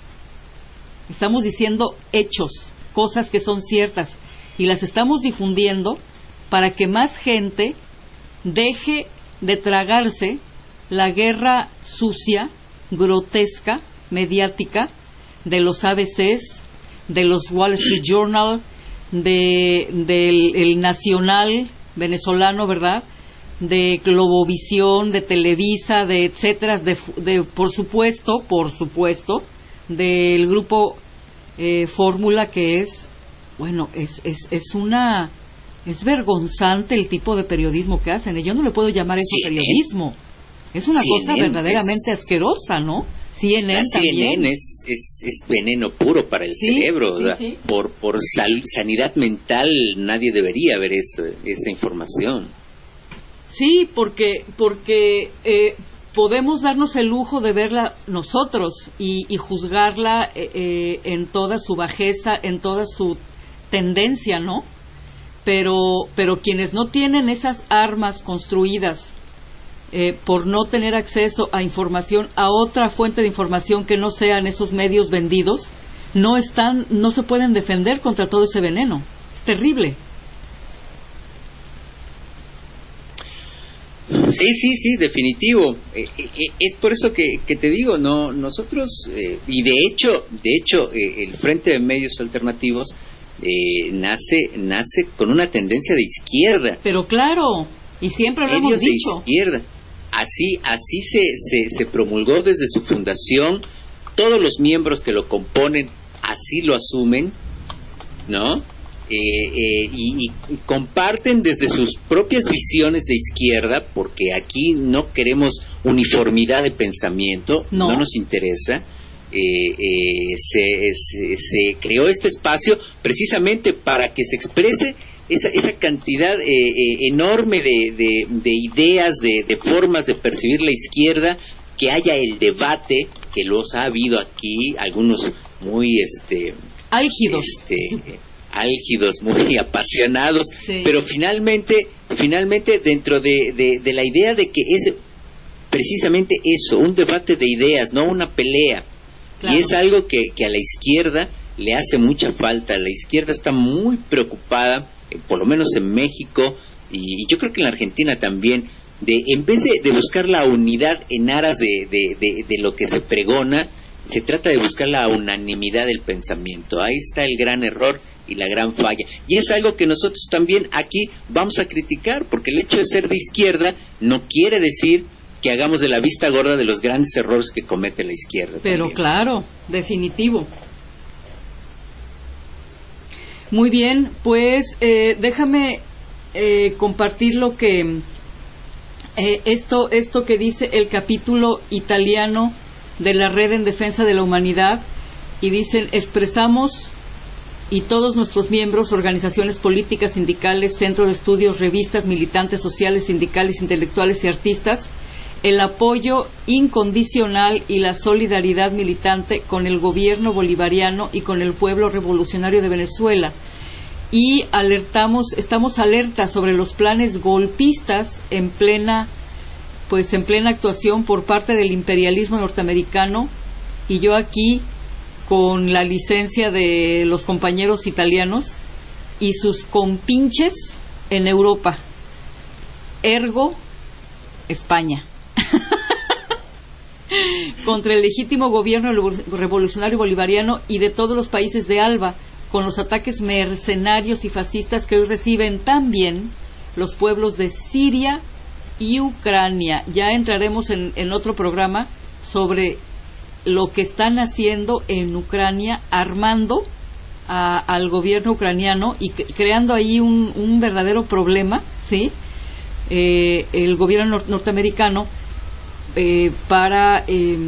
estamos diciendo hechos, cosas que son ciertas, y las estamos difundiendo para que más gente deje de tragarse la guerra sucia, grotesca, mediática de los ABCs, de los Wall Street Journal, del el Nacional venezolano, ¿verdad?, de Globovisión, de Televisa, de etcétera, de por supuesto, del grupo Fórmula, que es, bueno, es vergonzante el tipo de periodismo que hacen. Yo no le puedo llamar eso periodismo. Es una cosa verdaderamente asquerosa, ¿no? CNN también. es veneno puro para el cerebro. Sí. Por sanidad mental nadie debería ver esa información. Sí, porque podemos darnos el lujo de verla nosotros y juzgarla en toda su bajeza, en toda su tendencia, ¿no? Pero quienes no tienen esas armas construidas por no tener acceso a información, a otra fuente de información que no sean esos medios vendidos, no se pueden defender contra todo ese veneno. Es terrible. Sí, definitivo. Es por eso que te digo, no, nosotros y de hecho el Frente de Medios Alternativos nace con una tendencia de izquierda. Pero claro, y siempre lo hemos dicho. De izquierda. Así se promulgó desde su fundación. Todos los miembros que lo componen así lo asumen, ¿no? Y comparten desde sus propias visiones de izquierda, porque aquí no queremos uniformidad de pensamiento, no nos interesa. Se creó este espacio precisamente para que se exprese esa cantidad enorme de ideas, de formas de percibir la izquierda, que haya el debate, que los ha habido aquí, algunos muy álgidos, muy apasionados, sí. Pero finalmente dentro de la idea de que es precisamente eso, un debate de ideas, no una pelea. Claro. Y es algo que a la izquierda le hace mucha falta. La izquierda está muy preocupada, por lo menos en México, y yo creo que en la Argentina también, en vez de buscar la unidad en aras de lo que se pregona, se trata de buscar la unanimidad del pensamiento. Ahí está el gran error y la gran falla. Y es algo que nosotros también aquí vamos a criticar, porque el hecho de ser de izquierda no quiere decir que hagamos de la vista gorda de los grandes errores que comete la izquierda. Pero también. Claro, definitivo. Muy bien, pues déjame compartir lo que esto que dice el capítulo italiano de la Red en Defensa de la Humanidad, y dicen: expresamos, y todos nuestros miembros, organizaciones políticas, sindicales, centros de estudios, revistas, militantes sociales, sindicales, intelectuales y artistas, el apoyo incondicional y la solidaridad militante con el gobierno bolivariano y con el pueblo revolucionario de Venezuela, y estamos alertas sobre los planes golpistas en plena actuación por parte del imperialismo norteamericano. Y yo aquí, con la licencia de los compañeros italianos y sus compinches en Europa, ergo España, contra el legítimo gobierno revolucionario bolivariano y de todos los países de ALBA, con los ataques mercenarios y fascistas que hoy reciben también los pueblos de Siria y Ucrania. Ya entraremos en otro programa sobre lo que están haciendo en Ucrania, armando al gobierno ucraniano y creando ahí un verdadero problema, ¿sí? El gobierno norteamericano para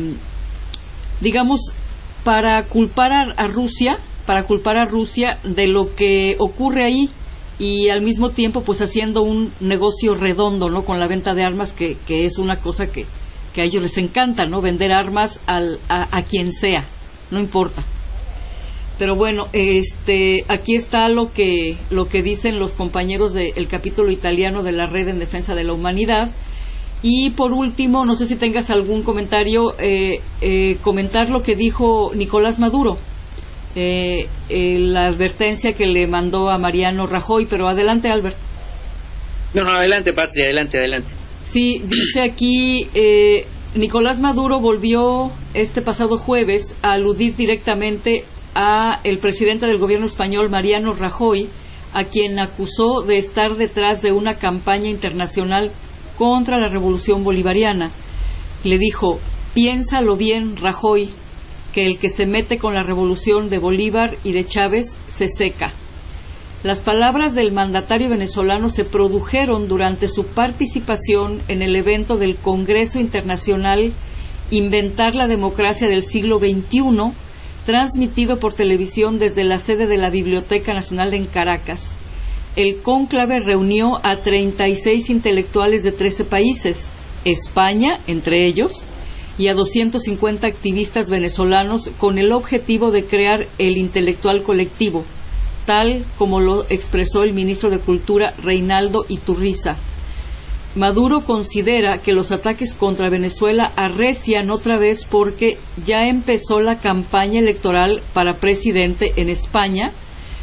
culpar a Rusia, de lo que ocurre ahí, y al mismo tiempo pues haciendo un negocio redondo, ¿no?, con la venta de armas, que es una cosa que a ellos les encanta, ¿no?, vender armas a quien sea, no importa. Pero bueno, aquí está lo que dicen los compañeros del capítulo italiano de la Red en Defensa de la Humanidad. Y por último, no sé si tengas algún comentario, comentar lo que dijo Nicolás Maduro. la advertencia que le mandó a Mariano Rajoy. Pero adelante, Albert. No, adelante, Patria, adelante. Sí, dice aquí, Nicolás Maduro volvió este pasado jueves a aludir directamente a el presidente del gobierno español, Mariano Rajoy, a quien acusó de estar detrás de una campaña internacional contra la revolución bolivariana. Le dijo: piénsalo bien, Rajoy, que el que se mete con la revolución de Bolívar y de Chávez se seca. Las palabras del mandatario venezolano se produjeron durante su participación en el evento del Congreso Internacional Inventar la Democracia del Siglo XXI, transmitido por televisión desde la sede de la Biblioteca Nacional en Caracas. El cónclave reunió a 36 intelectuales de 13 países, España entre ellos, y a 250 activistas venezolanos, con el objetivo de crear el intelectual colectivo, tal como lo expresó el ministro de Cultura, Reinaldo Iturriza. Maduro considera que los ataques contra Venezuela arrecian otra vez porque ya empezó la campaña electoral para presidente en España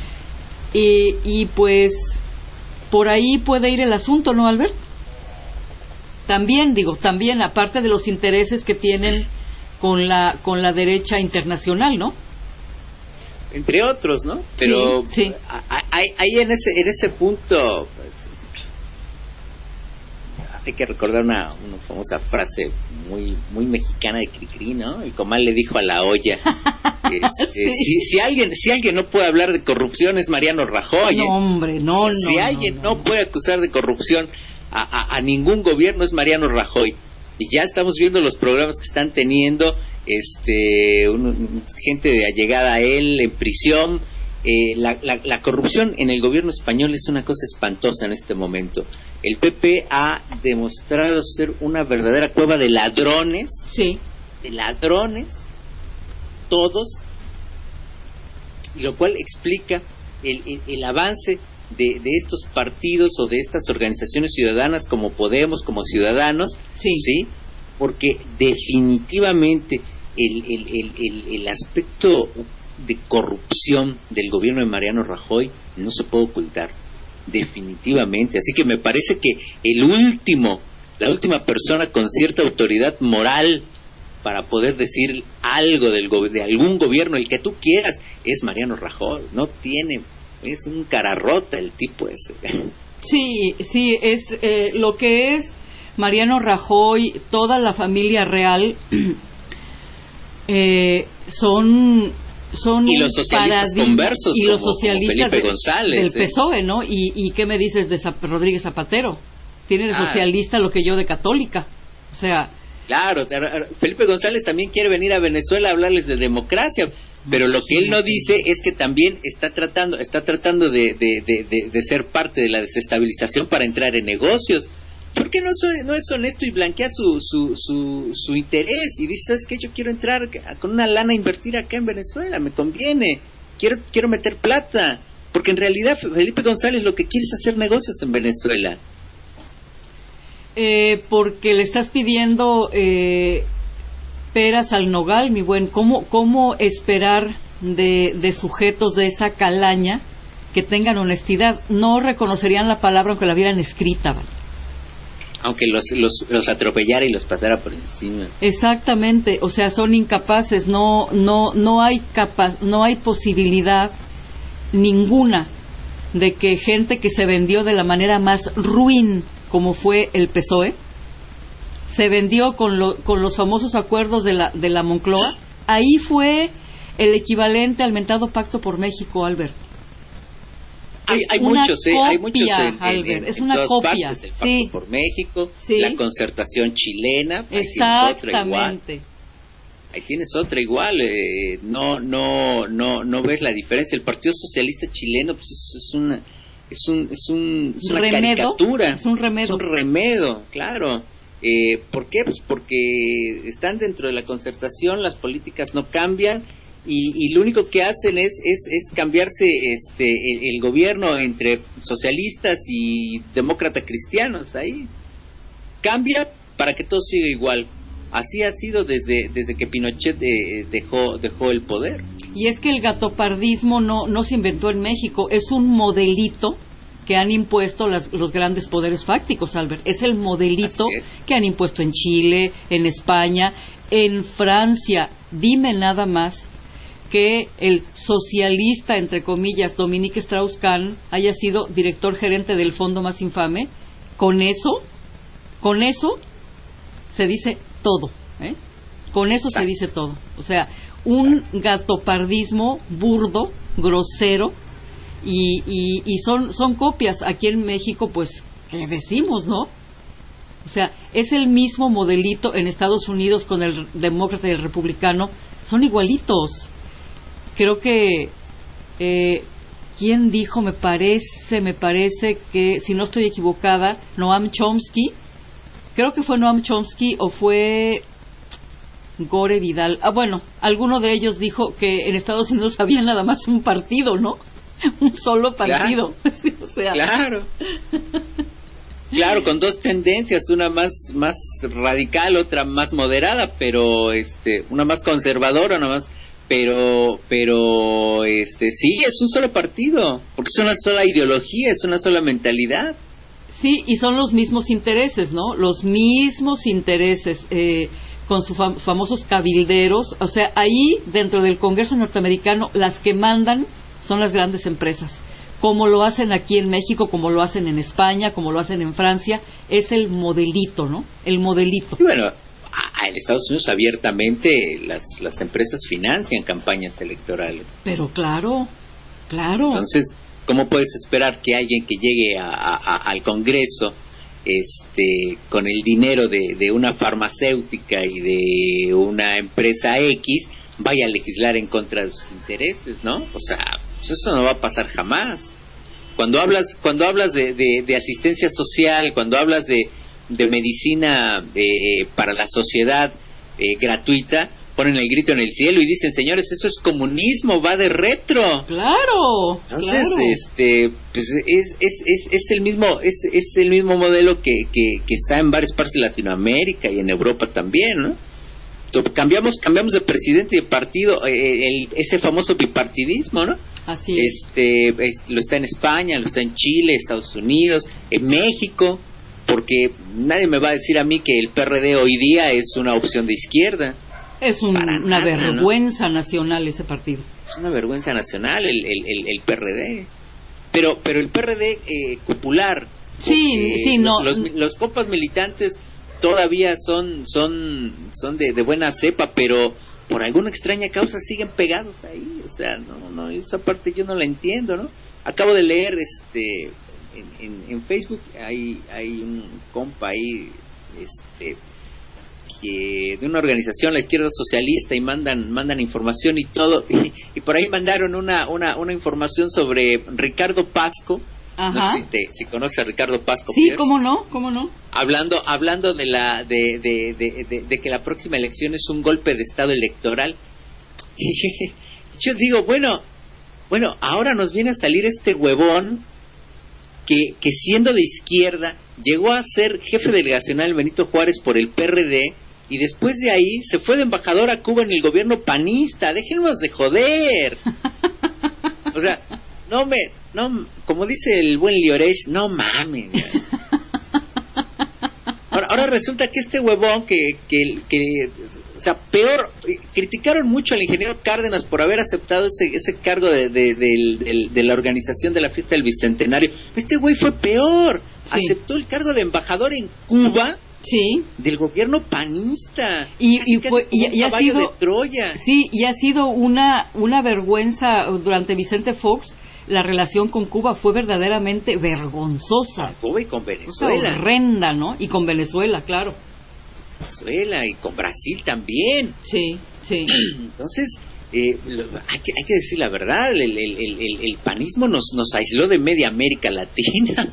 y pues por ahí puede ir el asunto, ¿no, Albert? También, aparte de los intereses que tienen con la derecha internacional, ¿no? Entre otros, ¿no? Pero sí. Ahí en ese punto hay que recordar una famosa frase muy mexicana de Cricri, ¿no? El comal le dijo a la olla. Sí. Si alguien no puede hablar de corrupción es Mariano Rajoy. No, hombre, no. Si alguien no puede acusar de corrupción a ningún gobierno es Mariano Rajoy. Y ya estamos viendo los programas que están teniendo, gente allegada a él en prisión. La corrupción en el gobierno español es una cosa espantosa en este momento. El PP ha demostrado ser una verdadera cueva de ladrones. Sí. De ladrones, todos, y lo cual explica el avance de estos partidos o de estas organizaciones ciudadanas como Podemos, como Ciudadanos, sí, porque definitivamente el aspecto de corrupción del gobierno de Mariano Rajoy no se puede ocultar, definitivamente. Así que me parece que la última persona con cierta autoridad moral para poder decir algo de algún gobierno, el que tú quieras, es Mariano Rajoy. No tiene, es un cararrota el tipo ese. Sí, es lo que es Mariano Rajoy, toda la familia real, son y los socialistas conversos y los socialistas como Felipe González del PSOE, ¿no? Y qué me dices de Rodríguez Zapatero. Tiene de socialista lo que yo de católica, o sea. Claro, Felipe González también quiere venir a Venezuela a hablarles de democracia, pero lo que él no dice es que también está tratando de ser parte de la desestabilización para entrar en negocios. ¿Por qué no es honesto y blanquea su interés? Y dice, ¿sabes qué? Yo quiero entrar con una lana a invertir acá en Venezuela, me conviene, quiero meter plata, porque en realidad Felipe González lo que quiere es hacer negocios en Venezuela. Porque le estás pidiendo peras al nogal, mi buen. ¿Cómo esperar de sujetos de esa calaña que tengan honestidad? No reconocerían la palabra aunque la vieran escrita, ¿vale? Aunque los atropellara y los pasara por encima. Exactamente, o sea, son incapaces, no hay posibilidad ninguna de que gente que se vendió de la manera más ruin, como fue el PSOE, se vendió con los famosos acuerdos de la Moncloa. Ahí fue el equivalente al mentado Pacto por México, Albert. Hay muchos Albert, es una copia. Partes, el Pacto por México, la concertación chilena. Exactamente. Ahí tienes otra igual. No ves la diferencia. El Partido Socialista Chileno, pues es una caricatura. Es un remedo, claro. ¿Por qué? Pues porque están dentro de la concertación, las políticas no cambian. Y lo único que hacen es cambiarse el gobierno entre socialistas y demócratas cristianos. Ahí cambia para que todo siga igual. Así ha sido desde que Pinochet dejó el poder. Y es que el gatopardismo no se inventó en México, es un modelito que han impuesto los grandes poderes fácticos, Albert. Es el modelito que han impuesto en Chile, en España, en Francia. Dime nada más que el socialista, entre comillas, Dominique Strauss-Kahn haya sido director gerente del fondo más infame. Con eso se dice todo, ¿eh? Con eso se dice todo. O sea, un gatopardismo burdo, grosero, y son copias. Aquí en México, pues, ¿qué decimos, no? O sea, es el mismo modelito en Estados Unidos con el demócrata y el republicano. Son igualitos. Creo que ¿quién dijo? Me parece que, si no estoy equivocada, Noam Chomsky. Creo que fue Noam Chomsky o fue Gore Vidal. Bueno, alguno de ellos dijo que en Estados Unidos había nada más un partido, ¿no? Un solo partido. Claro. Sí, o sea. Claro, con dos tendencias, una más radical, otra más moderada, pero una más conservadora, una más, pero sí, es un solo partido, porque es una sola ideología, es una sola mentalidad. Sí, y son los mismos intereses, ¿no? Los mismos intereses, con sus famosos cabilderos. O sea, ahí, dentro del Congreso norteamericano, las que mandan son las grandes empresas. Como lo hacen aquí en México, como lo hacen en España, como lo hacen en Francia. Es el modelito, ¿no? El modelito. Y bueno, en Estados Unidos abiertamente las empresas financian campañas electorales. Pero claro. Entonces, ¿cómo puedes esperar que alguien que llegue al Congreso con el dinero de una farmacéutica y de una empresa X vaya a legislar en contra de sus intereses, ¿no? O sea, pues eso no va a pasar jamás. Cuando hablas de asistencia social, cuando hablas de medicina para la sociedad gratuita, ponen el grito en el cielo y dicen, señores, eso es comunismo, va de retro. Claro. Entonces, pues es el mismo modelo que está en varias partes de Latinoamérica y en Europa también, ¿no? Cambiamos de presidente y de partido, ese famoso bipartidismo, ¿no? Así es. Lo está en España, lo está en Chile, Estados Unidos, en México, porque nadie me va a decir a mí que el PRD hoy día es una opción de izquierda. Es una vergüenza, ¿no?, nacional ese partido. Es una vergüenza nacional el PRD. Pero el PRD popular. Sí, no. Los compas militantes todavía son de buena cepa, pero por alguna extraña causa siguen pegados ahí. O sea, no, esa parte yo no la entiendo, ¿no? Acabo de leer en Facebook hay un compa ahí que de una organización, la izquierda socialista, y mandan información y todo, y por ahí mandaron una información sobre Ricardo Pasco. Ajá. No sé si conoce a Ricardo Pasco. Sí, Pierce. ¿Cómo no? Hablando de que la próxima elección es un golpe de estado electoral. Y yo digo, bueno, ahora nos viene a salir este huevón que siendo de izquierda llegó a ser jefe delegacional Benito Juárez por el PRD, y después de ahí se fue de embajador a Cuba en el gobierno panista. Déjennos de joder. O sea, no, como dice el buen Liorech, no mames. Ahora resulta que este huevón que o sea, peor, criticaron mucho al ingeniero Cárdenas por haber aceptado ese cargo de la organización de la fiesta del Bicentenario. Este güey fue peor. Sí. Aceptó el cargo de embajador en Cuba. Sí. Del gobierno panista. Y ha sido de Troya. Sí, y ha sido una vergüenza durante Vicente Fox. La relación con Cuba fue verdaderamente vergonzosa. Con Cuba y con Venezuela. Horrenda, ¿no? Y con Venezuela, claro. Venezuela y con Brasil también. Sí. Entonces, hay que decir la verdad, el panismo nos aisló de media América Latina.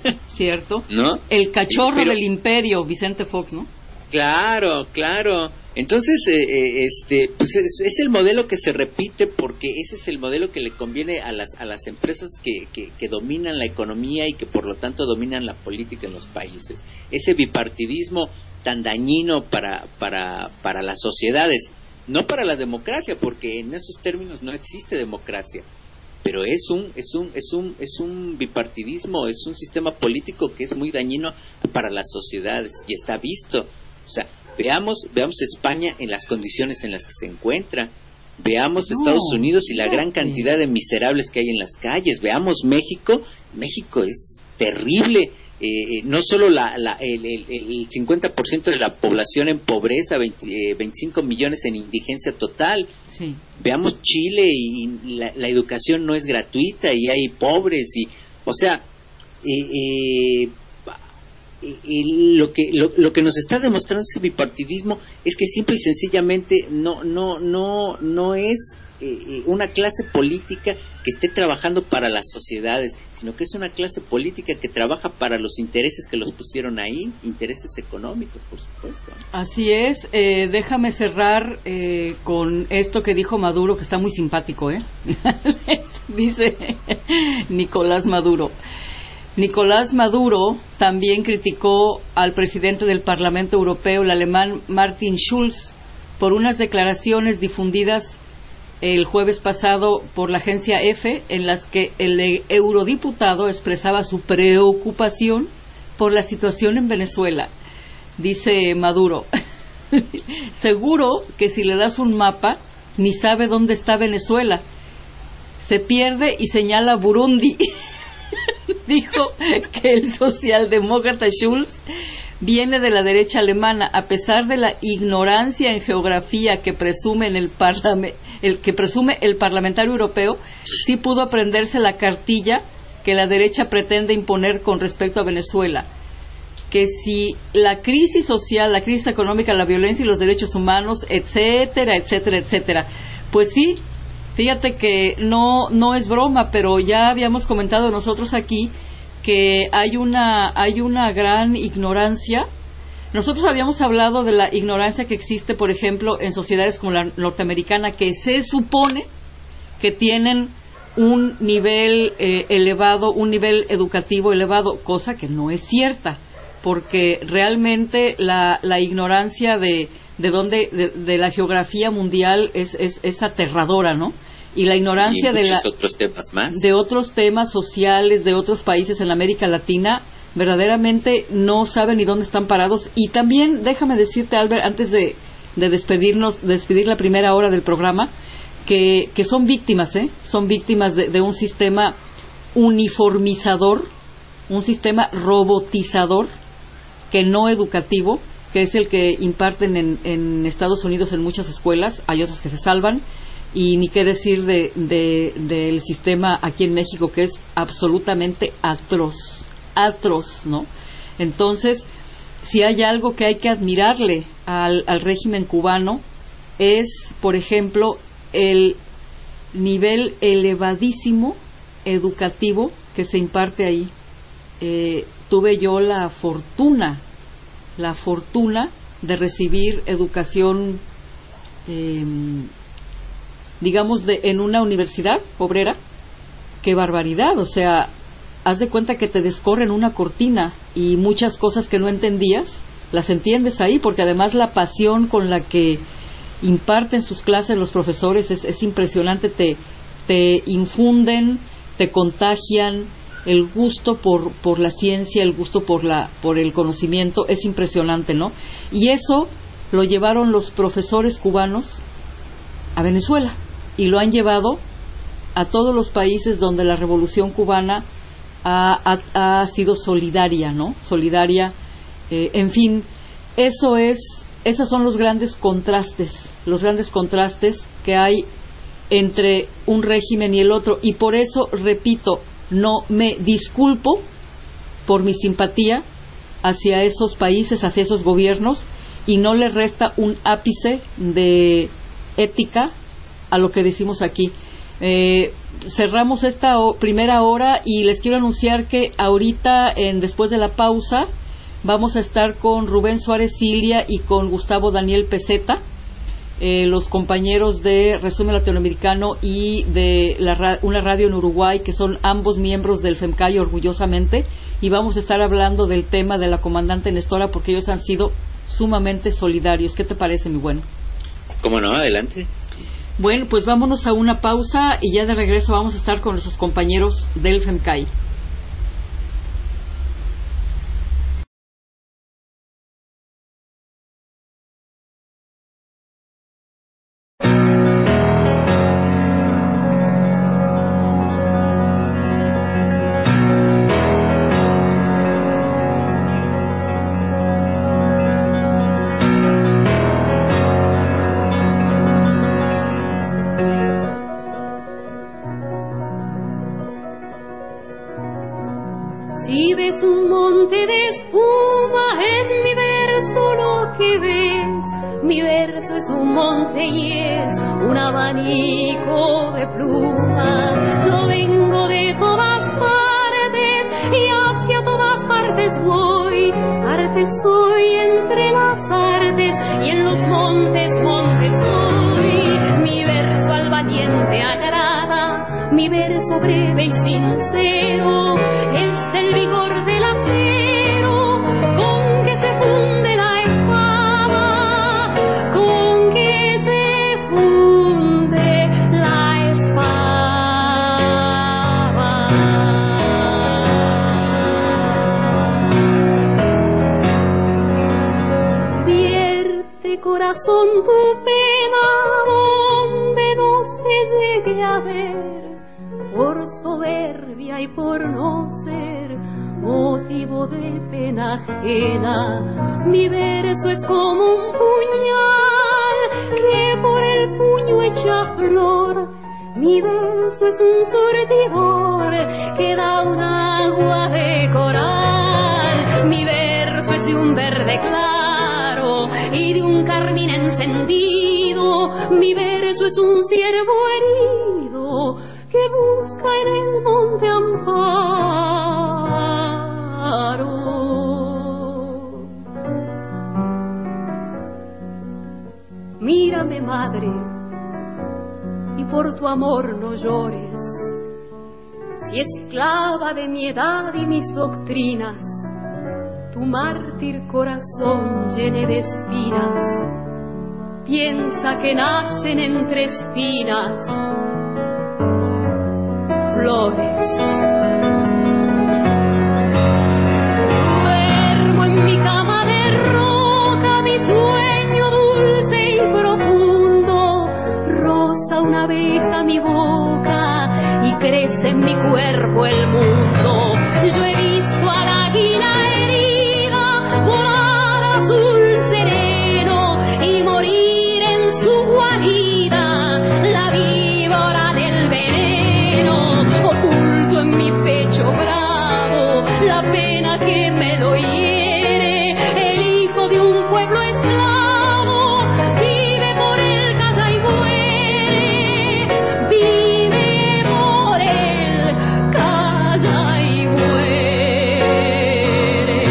Cierto. ¿No? El cachorro del imperio, Vicente Fox, ¿no? Claro. Entonces, pues es el modelo que se repite porque ese es el modelo que le conviene a las empresas que dominan la economía y que por lo tanto dominan la política en los países. Ese bipartidismo tan dañino para las sociedades, no para la democracia, porque en esos términos no existe democracia, pero es un bipartidismo, es un sistema político que es muy dañino para las sociedades y está visto. O sea, veamos España en las condiciones en las que se encuentra, veamos Estados Unidos y la gran cantidad de miserables que hay en las calles, veamos México es terrible. No solo el 50% de la población en pobreza, 25 millones en indigencia total. Sí. Veamos Chile y la educación no es gratuita y hay pobres y, o sea, lo que nos está demostrando ese bipartidismo es que simple y sencillamente no es una clase política que esté trabajando para las sociedades, sino que es una clase política que trabaja para los intereses que los pusieron ahí, intereses económicos, por supuesto. Así es. Déjame cerrar con esto que dijo Maduro, que está muy simpático, dice Nicolás Maduro. Nicolás Maduro también criticó al presidente del Parlamento Europeo, el alemán Martin Schulz, por unas declaraciones difundidas el jueves pasado por la agencia EFE, en las que el eurodiputado expresaba su preocupación por la situación en Venezuela. Dice Maduro, seguro que si le das un mapa, ni sabe dónde está Venezuela. Se pierde y señala Burundi. Dijo que el socialdemócrata Schulz viene de la derecha alemana, a pesar de la ignorancia en geografía que presume el parlamentario europeo. Sí pudo aprenderse la cartilla que la derecha pretende imponer con respecto a Venezuela, que si la crisis social, la crisis económica, la violencia y los derechos humanos, etcétera, etcétera, etcétera. Pues sí, fíjate que no es broma, pero ya habíamos comentado nosotros aquí que hay una gran ignorancia. Nosotros habíamos hablado de la ignorancia que existe, por ejemplo, en sociedades como la norteamericana, que se supone que tienen un nivel elevado, un nivel educativo elevado, cosa que no es cierta, porque realmente la ignorancia de la geografía mundial es aterradora, ¿no? Y la ignorancia otros temas más, de otros temas sociales de otros países en la América Latina, verdaderamente no saben ni dónde están parados. Y también déjame decirte, Albert, antes de despedir la primera hora del programa, que son víctimas de un sistema uniformizador, un sistema robotizador, que no educativo, que es el que imparten en Estados Unidos en muchas escuelas. Hay otras que se salvan, y ni qué decir del sistema aquí en México, que es absolutamente atroz, ¿no? Entonces, si hay algo que hay que admirarle al régimen cubano, es, por ejemplo, el nivel elevadísimo educativo que se imparte ahí. Tuve yo la fortuna de recibir educación, digamos, en una universidad obrera. Qué barbaridad, o sea, haz de cuenta que te descorren una cortina y muchas cosas que no entendías, las entiendes ahí, porque además la pasión con la que imparten sus clases los profesores es impresionante. Te infunden, te contagian el gusto por la ciencia, el gusto por el conocimiento, es impresionante, ¿no? Y eso lo llevaron los profesores cubanos a Venezuela, y lo han llevado a todos los países donde la revolución cubana ha sido solidaria, ¿no? Solidaria, en fin, esos son los grandes contrastes que hay entre un régimen y el otro. Y por eso, repito, no me disculpo por mi simpatía hacia esos países, hacia esos gobiernos, y no le resta un ápice de ética a lo que decimos aquí. Cerramos esta primera hora y les quiero anunciar que ahorita, después de la pausa, Vamos a estar con Rubén Suárez Cilia y con Gustavo Daniel Peseta, los compañeros de Resumen Latinoamericano y de una radio en Uruguay, que son ambos miembros del FEMCAI orgullosamente, y vamos a estar hablando del tema de la comandante Nestora, porque ellos han sido sumamente solidarios. ¿Qué te parece, mi bueno? ¿Cómo no? Adelante. Bueno, pues vámonos a una pausa y ya de regreso vamos a estar con nuestros compañeros del FEMCAI. Si ves un monte de espuma, es mi verso lo que ves. Mi verso es un monte y es un abanico de plumas. Yo vengo de todas partes y hacia todas partes voy. Arte soy entre las artes y en los montes, montes soy. Mi verso al valiente agrada, mi verso breve y sincero es del vigor del acero con que se funde la espada, con que se funde la espada. Vierte, corazón, tu pena donde no se llegue a ver, por soberbia y por no ser motivo de pena ajena. Mi verso es como un puñal que por el puño echa flor. Mi verso es un surtidor que da un agua de coral. Mi verso es de un verde claro y de un carmín encendido. Mi verso es un ciervo herido que busca en el monte amparo. Mírame, madre, y por tu amor no llores. Si esclava de mi edad y mis doctrinas, tu mártir corazón llene de espinas, piensa que nacen entre espinas flores. Duermo en mi cama de roca, mi sueño dulce y profundo, roza una abeja mi boca y crece en mi cuerpo el mundo. Yo he visto al águila herida volar azul sereno y morir en su guarida, la víbora del veneno. Oculto en mi pecho bravo la pena que me lo hiere. El hijo de un pueblo esclavo vive por él, calla y muere. Vive por él, calla y muere.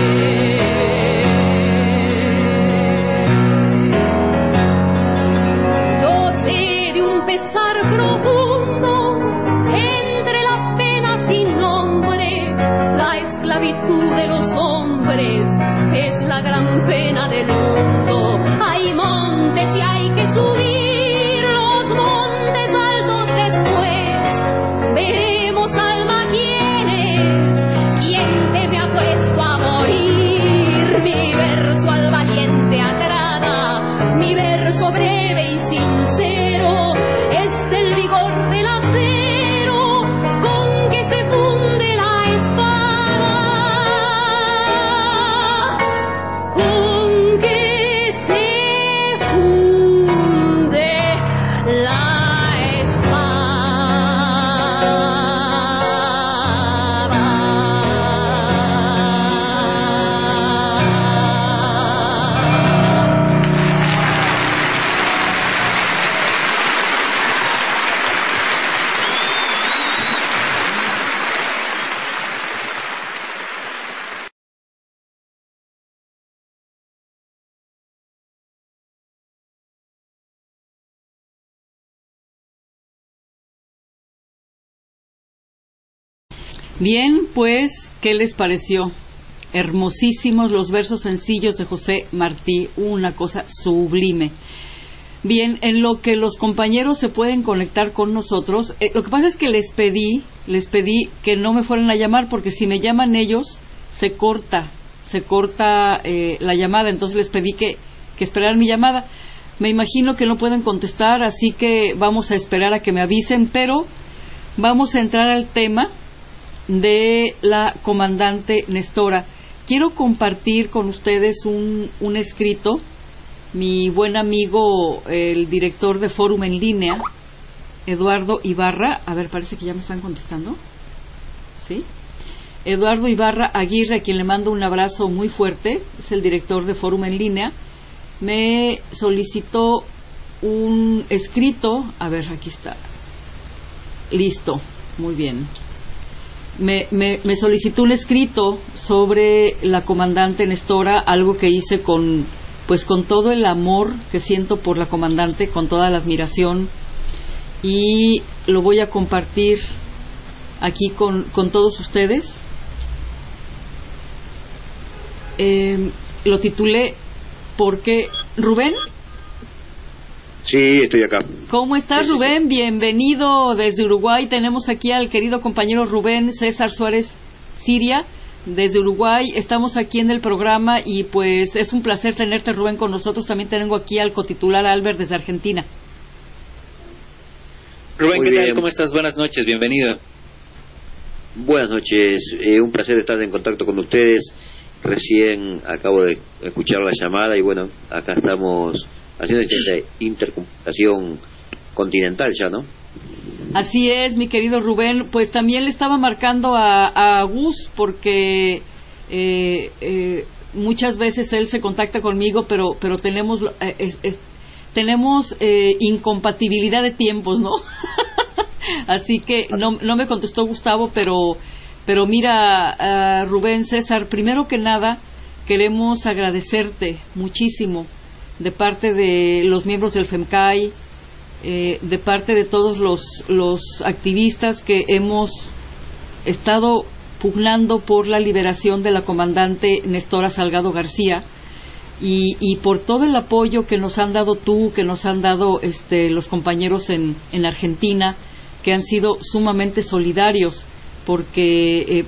Yo sé de un pesar profundo entre las penas sin nombre. La esclavitud de los hombres es la gran pena del mundo. Hay montes y hay que subir los montes altos después. Veremos, alma, quién es, quién te me ha puesto a morir. Mi verso al valiente agrada, mi verso breve y sincero es del vigor del acero con que se funde la espada, con que se funde Bien, pues, ¿qué les pareció? Hermosísimos los versos sencillos de José Martí, una cosa sublime. Bien, en lo que los compañeros se pueden conectar con nosotros, lo que pasa es que les pedí que no me fueran a llamar, porque si me llaman ellos, se corta la llamada, entonces les pedí que esperaran mi llamada. Me imagino que no pueden contestar, así que vamos a esperar a que me avisen, pero vamos a entrar al tema de la comandante Nestora. Quiero compartir con ustedes un escrito. Mi buen amigo, el director de Fórum en Línea, Eduardo Ibarra, a ver, parece que ya me están contestando, ¿sí? Eduardo Ibarra Aguirre, a quien le mando un abrazo muy fuerte, es el director de Fórum en Línea, me solicitó un escrito, a ver, aquí está, listo, muy bien. Me solicitó un escrito sobre la comandante Nestora, algo que hice con todo el amor que siento por la comandante, con toda la admiración, y lo voy a compartir aquí con todos ustedes. Lo titulé porque... ¿Rubén? Sí, estoy acá. ¿Cómo estás, Sí. Rubén? Bienvenido desde Uruguay. Tenemos aquí al querido compañero Rubén César Suárez Siria, desde Uruguay. Estamos aquí en el programa y pues es un placer tenerte, Rubén, con nosotros. También tengo aquí al cotitular Albert desde Argentina. Rubén, Muy ¿qué tal? bien. ¿Cómo estás? Buenas noches, bienvenido. Buenas noches, un placer estar en contacto con ustedes. Recién acabo de escuchar la llamada y bueno, acá estamos haciendo esta intercomunicación continental ya, ¿no? Así es, mi querido Rubén. Pues también le estaba marcando a Gus porque muchas veces él se contacta conmigo, pero tenemos incompatibilidad de tiempos, ¿no? Así que no me contestó Gustavo, pero mira, Rubén, César, primero que nada queremos agradecerte muchísimo de parte de los miembros del FEMCAI, de parte de todos los activistas que hemos estado pugnando por la liberación de la comandante Nestora Salgado García, y por todo el apoyo que nos han dado tú, que nos han dado los compañeros en Argentina, que han sido sumamente solidarios, porque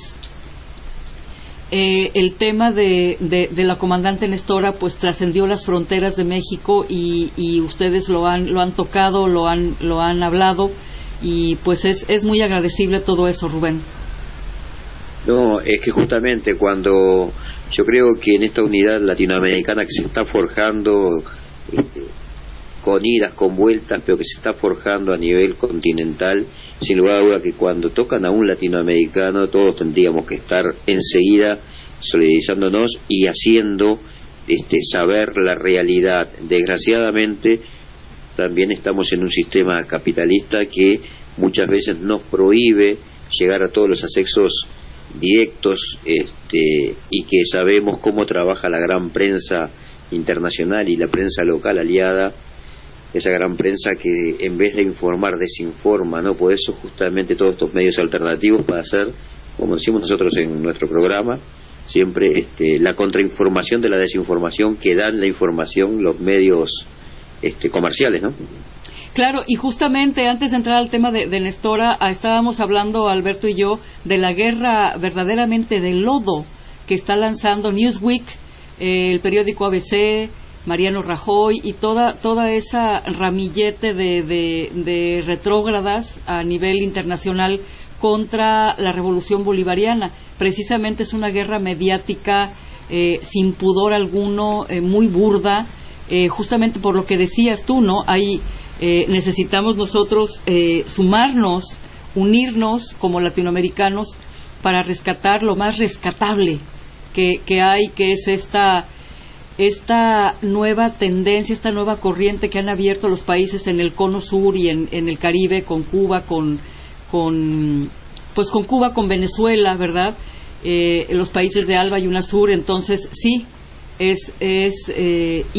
el tema de la comandante Nestora pues trascendió las fronteras de México y ustedes lo han tocado, lo han hablado, y pues es muy agradecible todo eso, Rubén. No, es que justamente cuando yo creo que en esta unidad latinoamericana que se está forjando, con idas, con vueltas, pero que se está forjando a nivel continental, sin lugar a duda que cuando tocan a un latinoamericano todos tendríamos que estar enseguida solidarizándonos y haciendo saber la realidad. Desgraciadamente también estamos en un sistema capitalista que muchas veces nos prohíbe llegar a todos los accesos directos, y que sabemos cómo trabaja la gran prensa internacional y la prensa local aliada, esa gran prensa que en vez de informar desinforma, ¿no? Por eso justamente todos estos medios alternativos para hacer, como decimos nosotros en nuestro programa, siempre la contrainformación de la desinformación que dan la información los medios comerciales, ¿no? Claro, y justamente antes de entrar al tema de Nestora, estábamos hablando, Alberto y yo, de la guerra verdaderamente de lodo que está lanzando Newsweek, el periódico ABC, Mariano Rajoy y toda esa ramillete de retrógradas a nivel internacional contra la revolución bolivariana. Precisamente es una guerra mediática sin pudor alguno, muy burda, justamente por lo que decías tú, ¿no? Necesitamos nosotros sumarnos, unirnos como latinoamericanos para rescatar lo más rescatable que hay, que es esta nueva tendencia, esta nueva corriente que han abierto los países en el cono sur y en el Caribe, con Cuba, con Cuba, con Venezuela, ¿verdad? Los países de ALBA y UNASUR. Entonces sí, es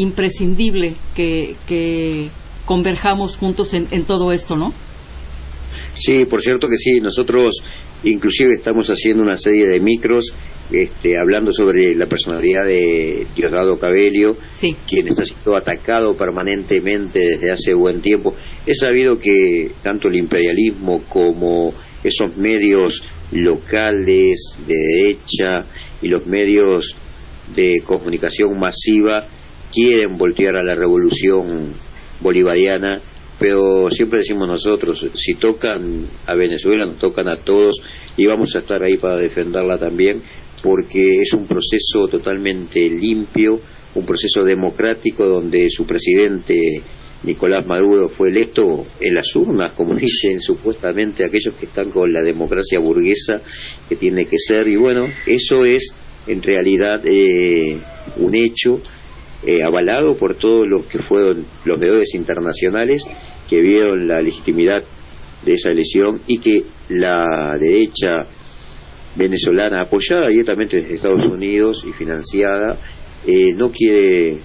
imprescindible que converjamos juntos en todo esto, ¿no? Sí, por cierto que sí, nosotros inclusive estamos haciendo una serie de micros hablando sobre la personalidad de Diosdado Cabello, Sí. quien está siendo atacado permanentemente desde hace buen tiempo. Es sabido que tanto el imperialismo como esos medios locales de derecha y los medios de comunicación masiva quieren voltear a la revolución bolivariana, pero siempre decimos nosotros, si tocan a Venezuela, nos tocan a todos y vamos a estar ahí para defenderla también, porque es un proceso totalmente limpio, un proceso democrático donde su presidente Nicolás Maduro fue electo en las urnas, como dicen supuestamente aquellos que están con la democracia burguesa que tiene que ser, y bueno, eso es en realidad un hecho avalado por todos los que fueron los veedores internacionales que vieron la legitimidad de esa elección, y que la derecha venezolana, apoyada directamente desde Estados Unidos y financiada, no quiere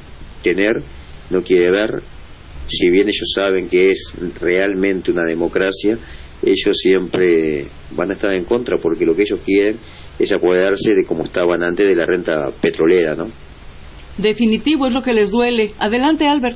ver, si bien ellos saben que es realmente una democracia, ellos siempre van a estar en contra, porque lo que ellos quieren es apoderarse de como estaban antes de la renta petrolera, ¿no? Definitivo, es lo que les duele. Adelante, Albert.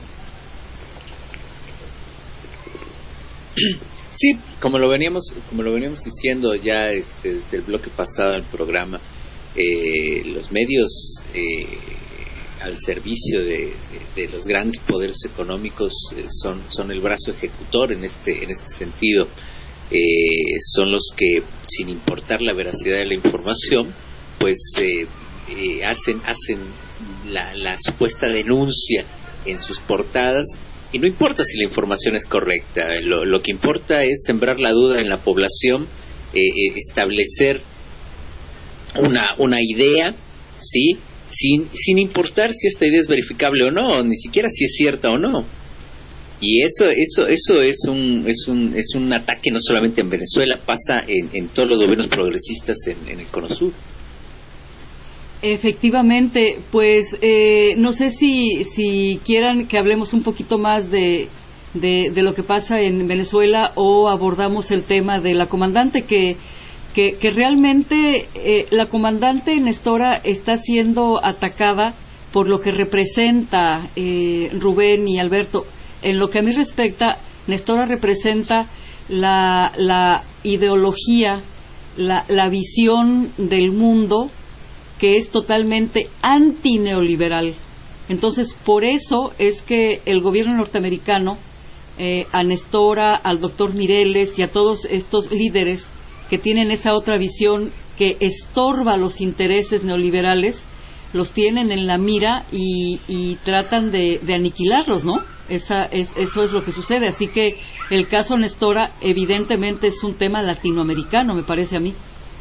Sí, como lo veníamos diciendo ya desde el bloque pasado del programa, los medios al servicio de los grandes poderes económicos son el brazo ejecutor en este sentido. Son los que, sin importar la veracidad de la información, pues hacen la supuesta denuncia en sus portadas, y no importa si la información es correcta, lo que importa es sembrar la duda en la población, establecer una idea, ¿sí? Sin importar si esta idea es verificable o no, ni siquiera si es cierta o no. Y eso es un ataque no solamente en Venezuela, pasa en todos los gobiernos progresistas en el Cono Sur. Efectivamente, pues no sé si quieran que hablemos un poquito más de lo que pasa en Venezuela, o abordamos el tema de la comandante, que realmente la comandante Nestora está siendo atacada por lo que representa Rubén y Alberto. En lo que a mí respecta, Nestora representa la ideología, la visión del mundo que es totalmente antineoliberal. Entonces, por eso es que el gobierno norteamericano, a Nestora, al doctor Mireles y a todos estos líderes que tienen esa otra visión que estorba los intereses neoliberales, los tienen en la mira y tratan de aniquilarlos, ¿no? Eso es lo que sucede. Así que el caso Nestora evidentemente es un tema latinoamericano, me parece a mí.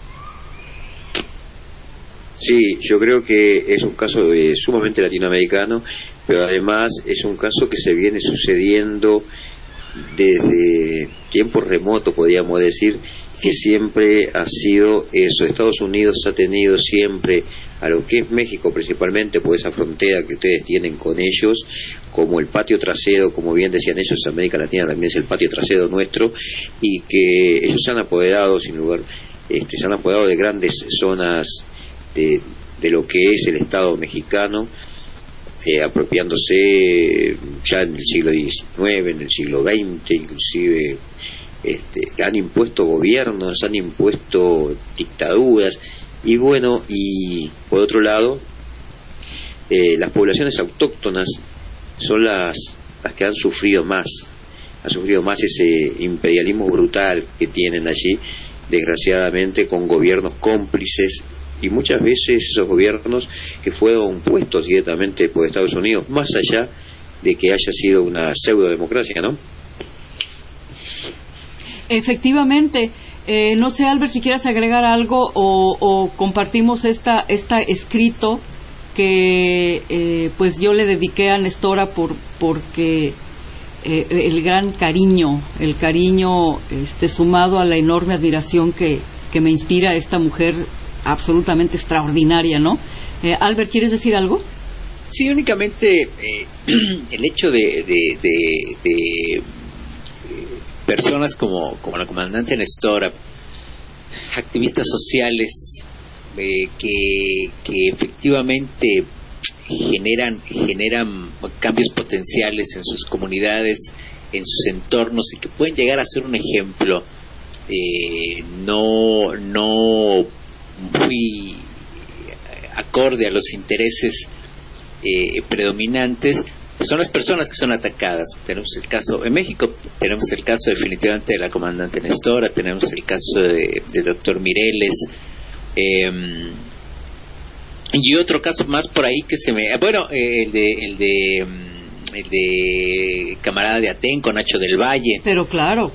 Sí, yo creo que es un caso sumamente latinoamericano, pero además es un caso que se viene sucediendo desde tiempos remotos, podríamos decir, que siempre ha sido eso. Estados Unidos ha tenido siempre a lo que es México, principalmente por esa frontera que ustedes tienen con ellos, como el patio trasero, como bien decían ellos, América Latina también es el patio trasero nuestro, y que ellos se han apoderado, sin lugar, se han apoderado de grandes zonas de lo que es el Estado mexicano, apropiándose ya en el siglo XIX, en el siglo XX, inclusive han impuesto gobiernos, han impuesto dictaduras, y bueno, y por otro lado, las poblaciones autóctonas son las que han sufrido más ese imperialismo brutal que tienen allí, desgraciadamente, con gobiernos cómplices, y muchas veces esos gobiernos que fueron puestos directamente por Estados Unidos, más allá de que haya sido una pseudo-democracia, ¿no? Efectivamente. No sé, Albert, si quieres agregar algo o compartimos esta escrito que pues yo le dediqué a Nestora porque el gran cariño, sumado a la enorme admiración que me inspira esta mujer absolutamente extraordinaria, ¿no? Albert, ¿quieres decir algo? Sí, únicamente el hecho de personas como la comandante Nestora, activistas sociales que efectivamente generan cambios potenciales en sus comunidades, en sus entornos, y que pueden llegar a ser un ejemplo no muy acorde a los intereses predominantes, son las personas que son atacadas. Tenemos el caso en México, tenemos el caso definitivamente de la comandante Nestora, tenemos el caso del doctor Mireles, y otro caso más por ahí que el de camarada de Atenco, Nacho del Valle. Pero claro.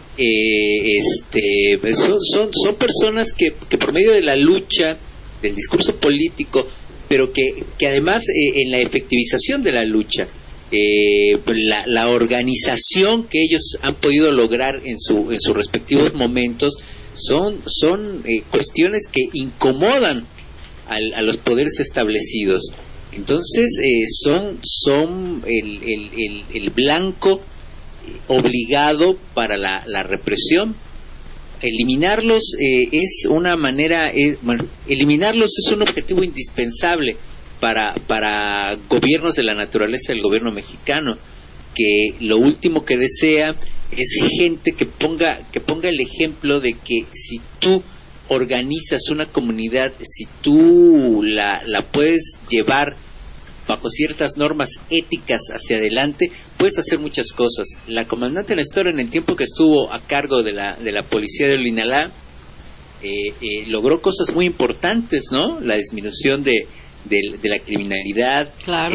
Son personas que por medio de la lucha, del discurso político, pero que además en la efectivización de la lucha, la organización que ellos han podido lograr en sus respectivos momentos son cuestiones que incomodan a los poderes establecidos. Entonces son el blanco obligado para la represión. Eliminarlos es una manera, eliminarlos es un objetivo indispensable para gobiernos de la naturaleza del gobierno mexicano, que lo último que desea es gente que ponga el ejemplo de que si tú organizas una comunidad, si tú la puedes llevar bajo ciertas normas éticas hacia adelante, puedes hacer muchas cosas. La comandante Nestora, en el tiempo que estuvo a cargo de la policía de Olinalá, logró cosas muy importantes, ¿no? La disminución de la criminalidad, claro.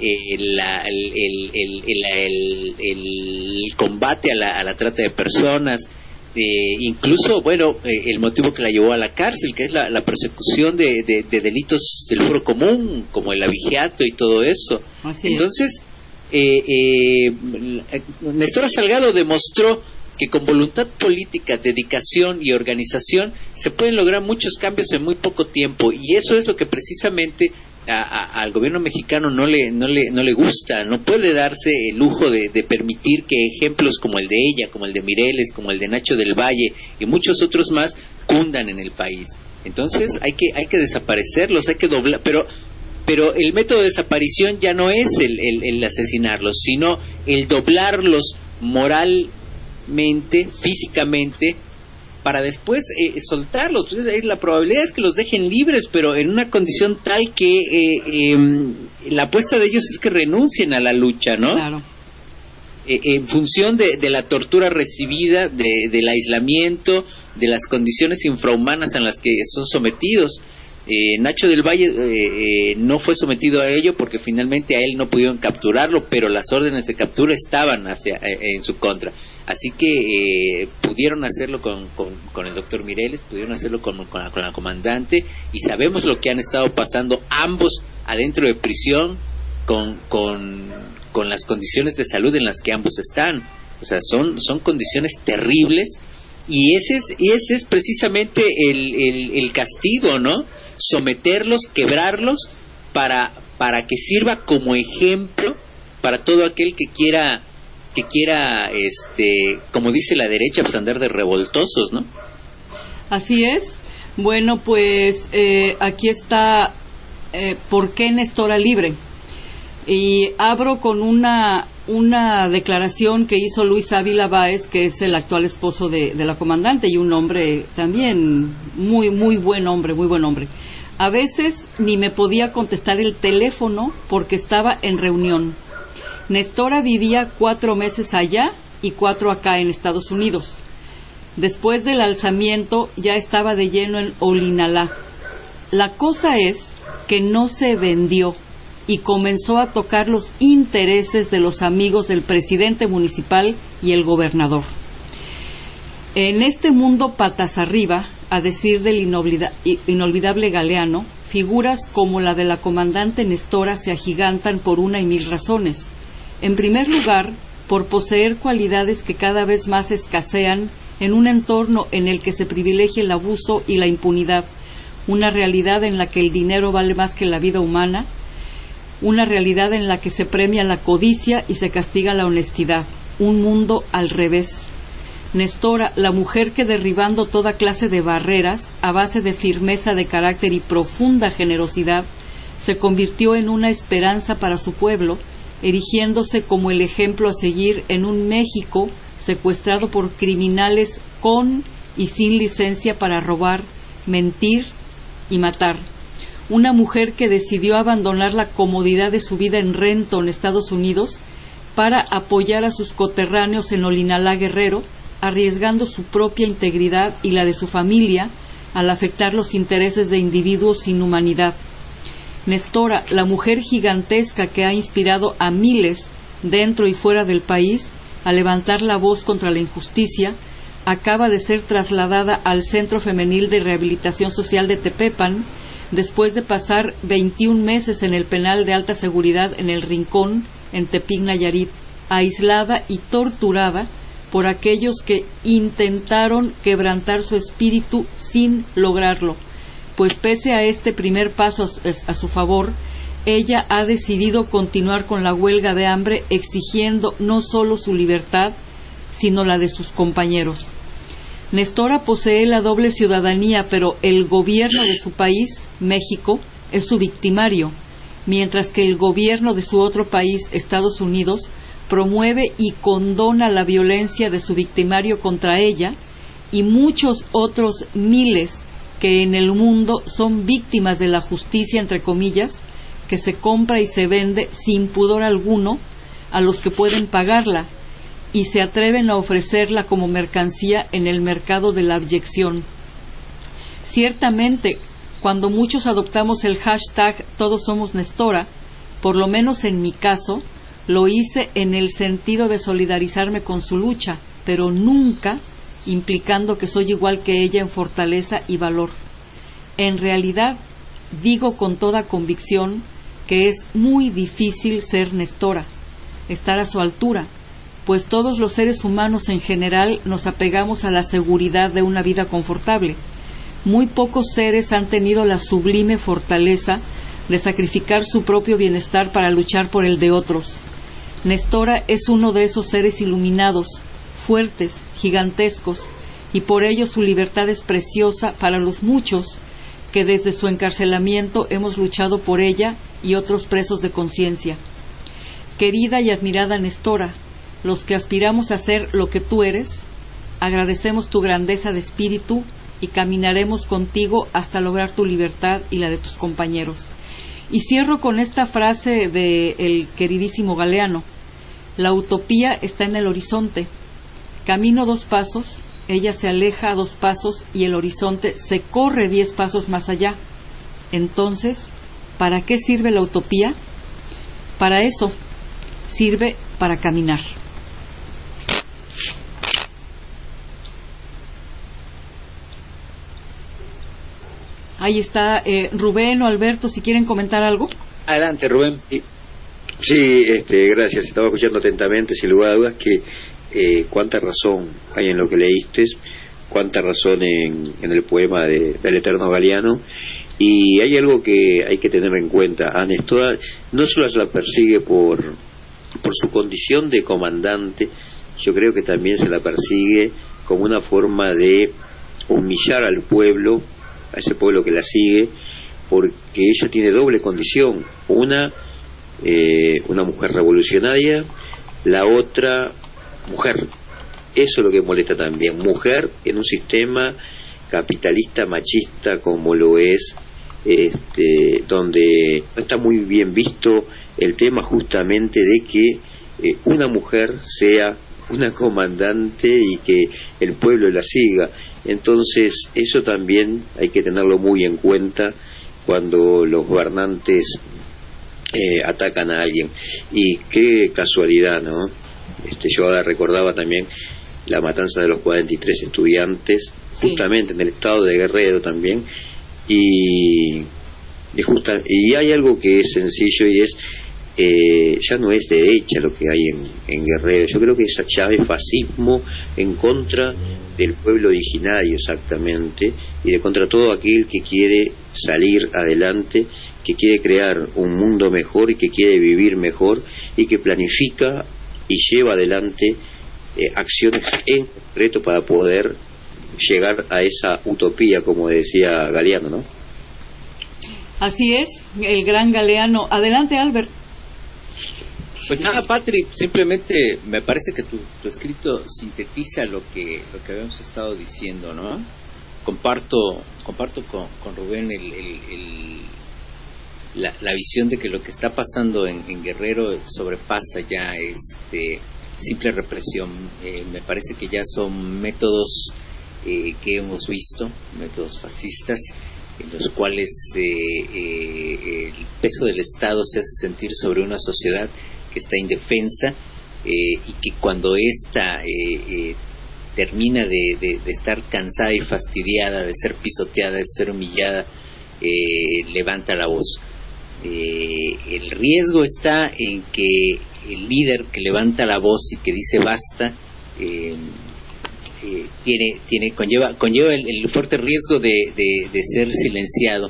El combate a la trata de personas, incluso, el motivo que la llevó a la cárcel, que es la persecución de delitos del foro común, como el abigeato y todo eso. Así Entonces, Nestora Salgado demostró que con voluntad política, dedicación y organización se pueden lograr muchos cambios en muy poco tiempo, y eso es lo que precisamente al gobierno mexicano no le gusta. No puede darse el lujo de permitir que ejemplos como el de ella, como el de Mireles, como el de Nacho del Valle y muchos otros más cundan en el país. Entonces hay que desaparecerlos, hay que doblar, pero el método de desaparición ya no es el asesinarlos, sino el doblarlos moralmente, físicamente, para después soltarlos. Entonces, la probabilidad es que los dejen libres, pero en una condición tal que la apuesta de ellos es que renuncien a la lucha, ¿no? Claro. En función de la tortura recibida, del aislamiento, de las condiciones infrahumanas en las que son sometidos. Nacho del Valle no fue sometido a ello porque finalmente a él no pudieron capturarlo, pero las órdenes de captura estaban en su contra. Así que pudieron hacerlo con el doctor Mireles, pudieron hacerlo con la comandante, y sabemos lo que han estado pasando ambos adentro de prisión con las condiciones de salud en las que ambos están. O sea, son condiciones terribles, y ese es precisamente el castigo, ¿no? Someterlos, quebrarlos, para que sirva como ejemplo para todo aquel que quiera, como dice la derecha, pues andar de revoltosos, ¿no? Así es. Bueno, pues aquí está ¿por qué Nestora libre? Y abro con una declaración que hizo Luis Ávila Báez, que es el actual esposo de la comandante, y un hombre también muy buen hombre, muy buen hombre. A veces ni me podía contestar el teléfono porque estaba en reunión. Nestora vivía 4 meses allá y 4 acá en Estados Unidos. Después del alzamiento ya estaba de lleno en Olinalá. La cosa es que no se vendió y comenzó a tocar los intereses de los amigos del presidente municipal y el gobernador. En este mundo patas arriba, a decir del inolvidable Galeano, figuras como la de la comandante Nestora se agigantan por una y mil razones. En primer lugar, por poseer cualidades que cada vez más escasean en un entorno en el que se privilegia el abuso y la impunidad, una realidad en la que el dinero vale más que la vida humana, una realidad en la que se premia la codicia y se castiga la honestidad, un mundo al revés. Nestora, la mujer que derribando toda clase de barreras, a base de firmeza de carácter y profunda generosidad, se convirtió en una esperanza para su pueblo, erigiéndose como el ejemplo a seguir en un México secuestrado por criminales con y sin licencia para robar, mentir y matar. Una mujer que decidió abandonar la comodidad de su vida en Renton, Estados Unidos, para apoyar a sus coterráneos en Olinalá, Guerrero, arriesgando su propia integridad y la de su familia al afectar los intereses de individuos sin humanidad. Nestora, la mujer gigantesca que ha inspirado a miles dentro y fuera del país a levantar la voz contra la injusticia, acaba de ser trasladada al Centro Femenil de Rehabilitación Social de Tepepan, después de pasar 21 meses en el penal de alta seguridad en El Rincón, en Tepic, Nayarit, aislada y torturada por aquellos que intentaron quebrantar su espíritu sin lograrlo, pues pese a este primer paso a su favor, ella ha decidido continuar con la huelga de hambre, exigiendo no solo su libertad, sino la de sus compañeros. Nestora posee la doble ciudadanía, pero el gobierno de su país, México, es su victimario, mientras que el gobierno de su otro país, Estados Unidos, promueve y condona la violencia de su victimario contra ella y muchos otros miles que en el mundo son víctimas de la justicia, entre comillas, que se compra y se vende sin pudor alguno a los que pueden pagarla y se atreven a ofrecerla como mercancía en el mercado de la abyección. Ciertamente, cuando muchos adoptamos el hashtag Todos Somos Nestora, por lo menos en mi caso, lo hice en el sentido de solidarizarme con su lucha, pero nunca implicando que soy igual que ella en fortaleza y valor. En realidad, digo con toda convicción que es muy difícil ser Nestora, estar a su altura, pues todos los seres humanos en general nos apegamos a la seguridad de una vida confortable. Muy pocos seres han tenido la sublime fortaleza de sacrificar su propio bienestar para luchar por el de otros. Nestora es uno de esos seres iluminados, fuertes, gigantescos, y por ello su libertad es preciosa para los muchos que desde su encarcelamiento hemos luchado por ella y otros presos de conciencia. Querida y admirada Nestora, los que aspiramos a ser lo que tú eres, agradecemos tu grandeza de espíritu y caminaremos contigo hasta lograr tu libertad y la de tus compañeros. Y cierro con esta frase del queridísimo Galeano: la utopía está en el horizonte. Camino 2 pasos, ella se aleja 2 pasos y el horizonte se corre 10 pasos más allá. Entonces, ¿para qué sirve la utopía? Para eso, sirve para caminar. Ahí está Rubén o Alberto, si quieren comentar algo. Adelante, Rubén. Sí, gracias. Estaba escuchando atentamente, sin lugar a dudas, que cuánta razón hay en lo que leíste, cuánta razón en el poema del eterno Galeano. Y hay algo que hay que tener en cuenta. A Nestora no solo se la persigue por su condición de comandante, yo creo que también se la persigue como una forma de humillar al pueblo, a ese pueblo que la sigue, porque ella tiene doble condición: una mujer revolucionaria, la otra mujer. Eso es lo que molesta también, mujer en un sistema capitalista machista como lo es donde no está muy bien visto el tema justamente de que una mujer sea una comandante y que el pueblo la siga. Entonces eso también hay que tenerlo muy en cuenta cuando los gobernantes atacan a alguien. Y qué casualidad, ¿no? Yo ahora recordaba también la matanza de los 43 estudiantes, sí, justamente en el estado de Guerrero también, y hay algo que es sencillo y es ya no es derecha lo que hay en Guerrero. Yo creo que ya es fascismo en contra del pueblo originario, exactamente, y de contra todo aquel que quiere salir adelante, que quiere crear un mundo mejor y que quiere vivir mejor y que planifica y lleva adelante acciones en concreto para poder llegar a esa utopía, como decía Galeano, ¿no? Así es, el gran Galeano. Adelante, Albert. Pues nada, Patrick, simplemente me parece que tu escrito sintetiza lo que habíamos estado diciendo, ¿no? Comparto con Rubén la visión de que lo que está pasando en Guerrero sobrepasa ya simple represión. Me parece que ya son métodos que hemos visto, métodos fascistas, en los cuales el peso del Estado se hace sentir sobre una sociedad que está indefensa, y que cuando ésta termina de estar cansada y fastidiada, de ser pisoteada, de ser humillada, levanta la voz. El riesgo está en que el líder que levanta la voz y que dice basta conlleva el fuerte riesgo de ser silenciado.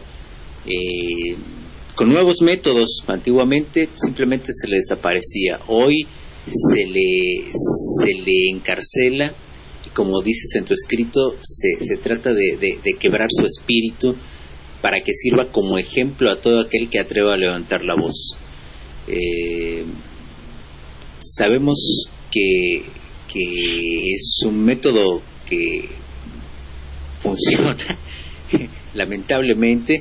Con nuevos métodos, antiguamente simplemente se le desaparecía. Hoy se le encarcela, y como dices en tu escrito, se trata de quebrar su espíritu para que sirva como ejemplo a todo aquel que atreva a levantar la voz. Sabemos que es un método que funciona lamentablemente,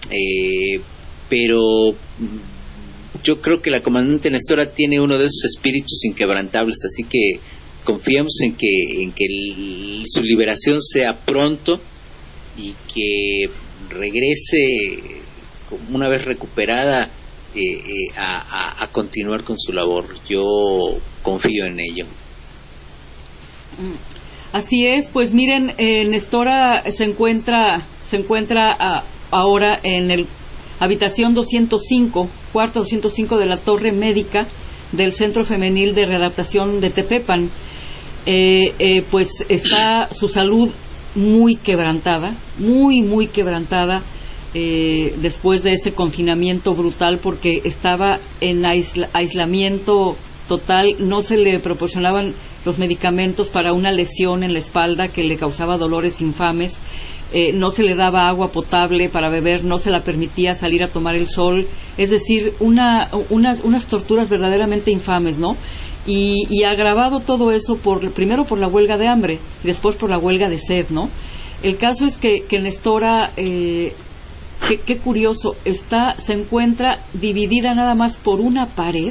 pero yo creo que la comandante Nestora tiene uno de esos espíritus inquebrantables, así que confiamos en que su liberación sea pronto y que regrese, una vez recuperada, a continuar con su labor. Yo confío en ello. Así es, pues miren, Nestora se encuentra ahora en el habitación 205, cuarto 205 de la torre médica del Centro Femenil de Readaptación de Tepepan. Pues está su salud muy quebrantada, muy quebrantada, después de ese confinamiento brutal, porque estaba en aislamiento total. No se le proporcionaban los medicamentos para una lesión en la espalda que le causaba dolores infames. No se le daba agua potable para beber, no se la permitía salir a tomar el sol, es decir, unas torturas verdaderamente infames, ¿no? Y agravado todo eso primero por la huelga de hambre y después por la huelga de sed, ¿no? El caso es que Nestora, qué curioso, se encuentra dividida nada más por una pared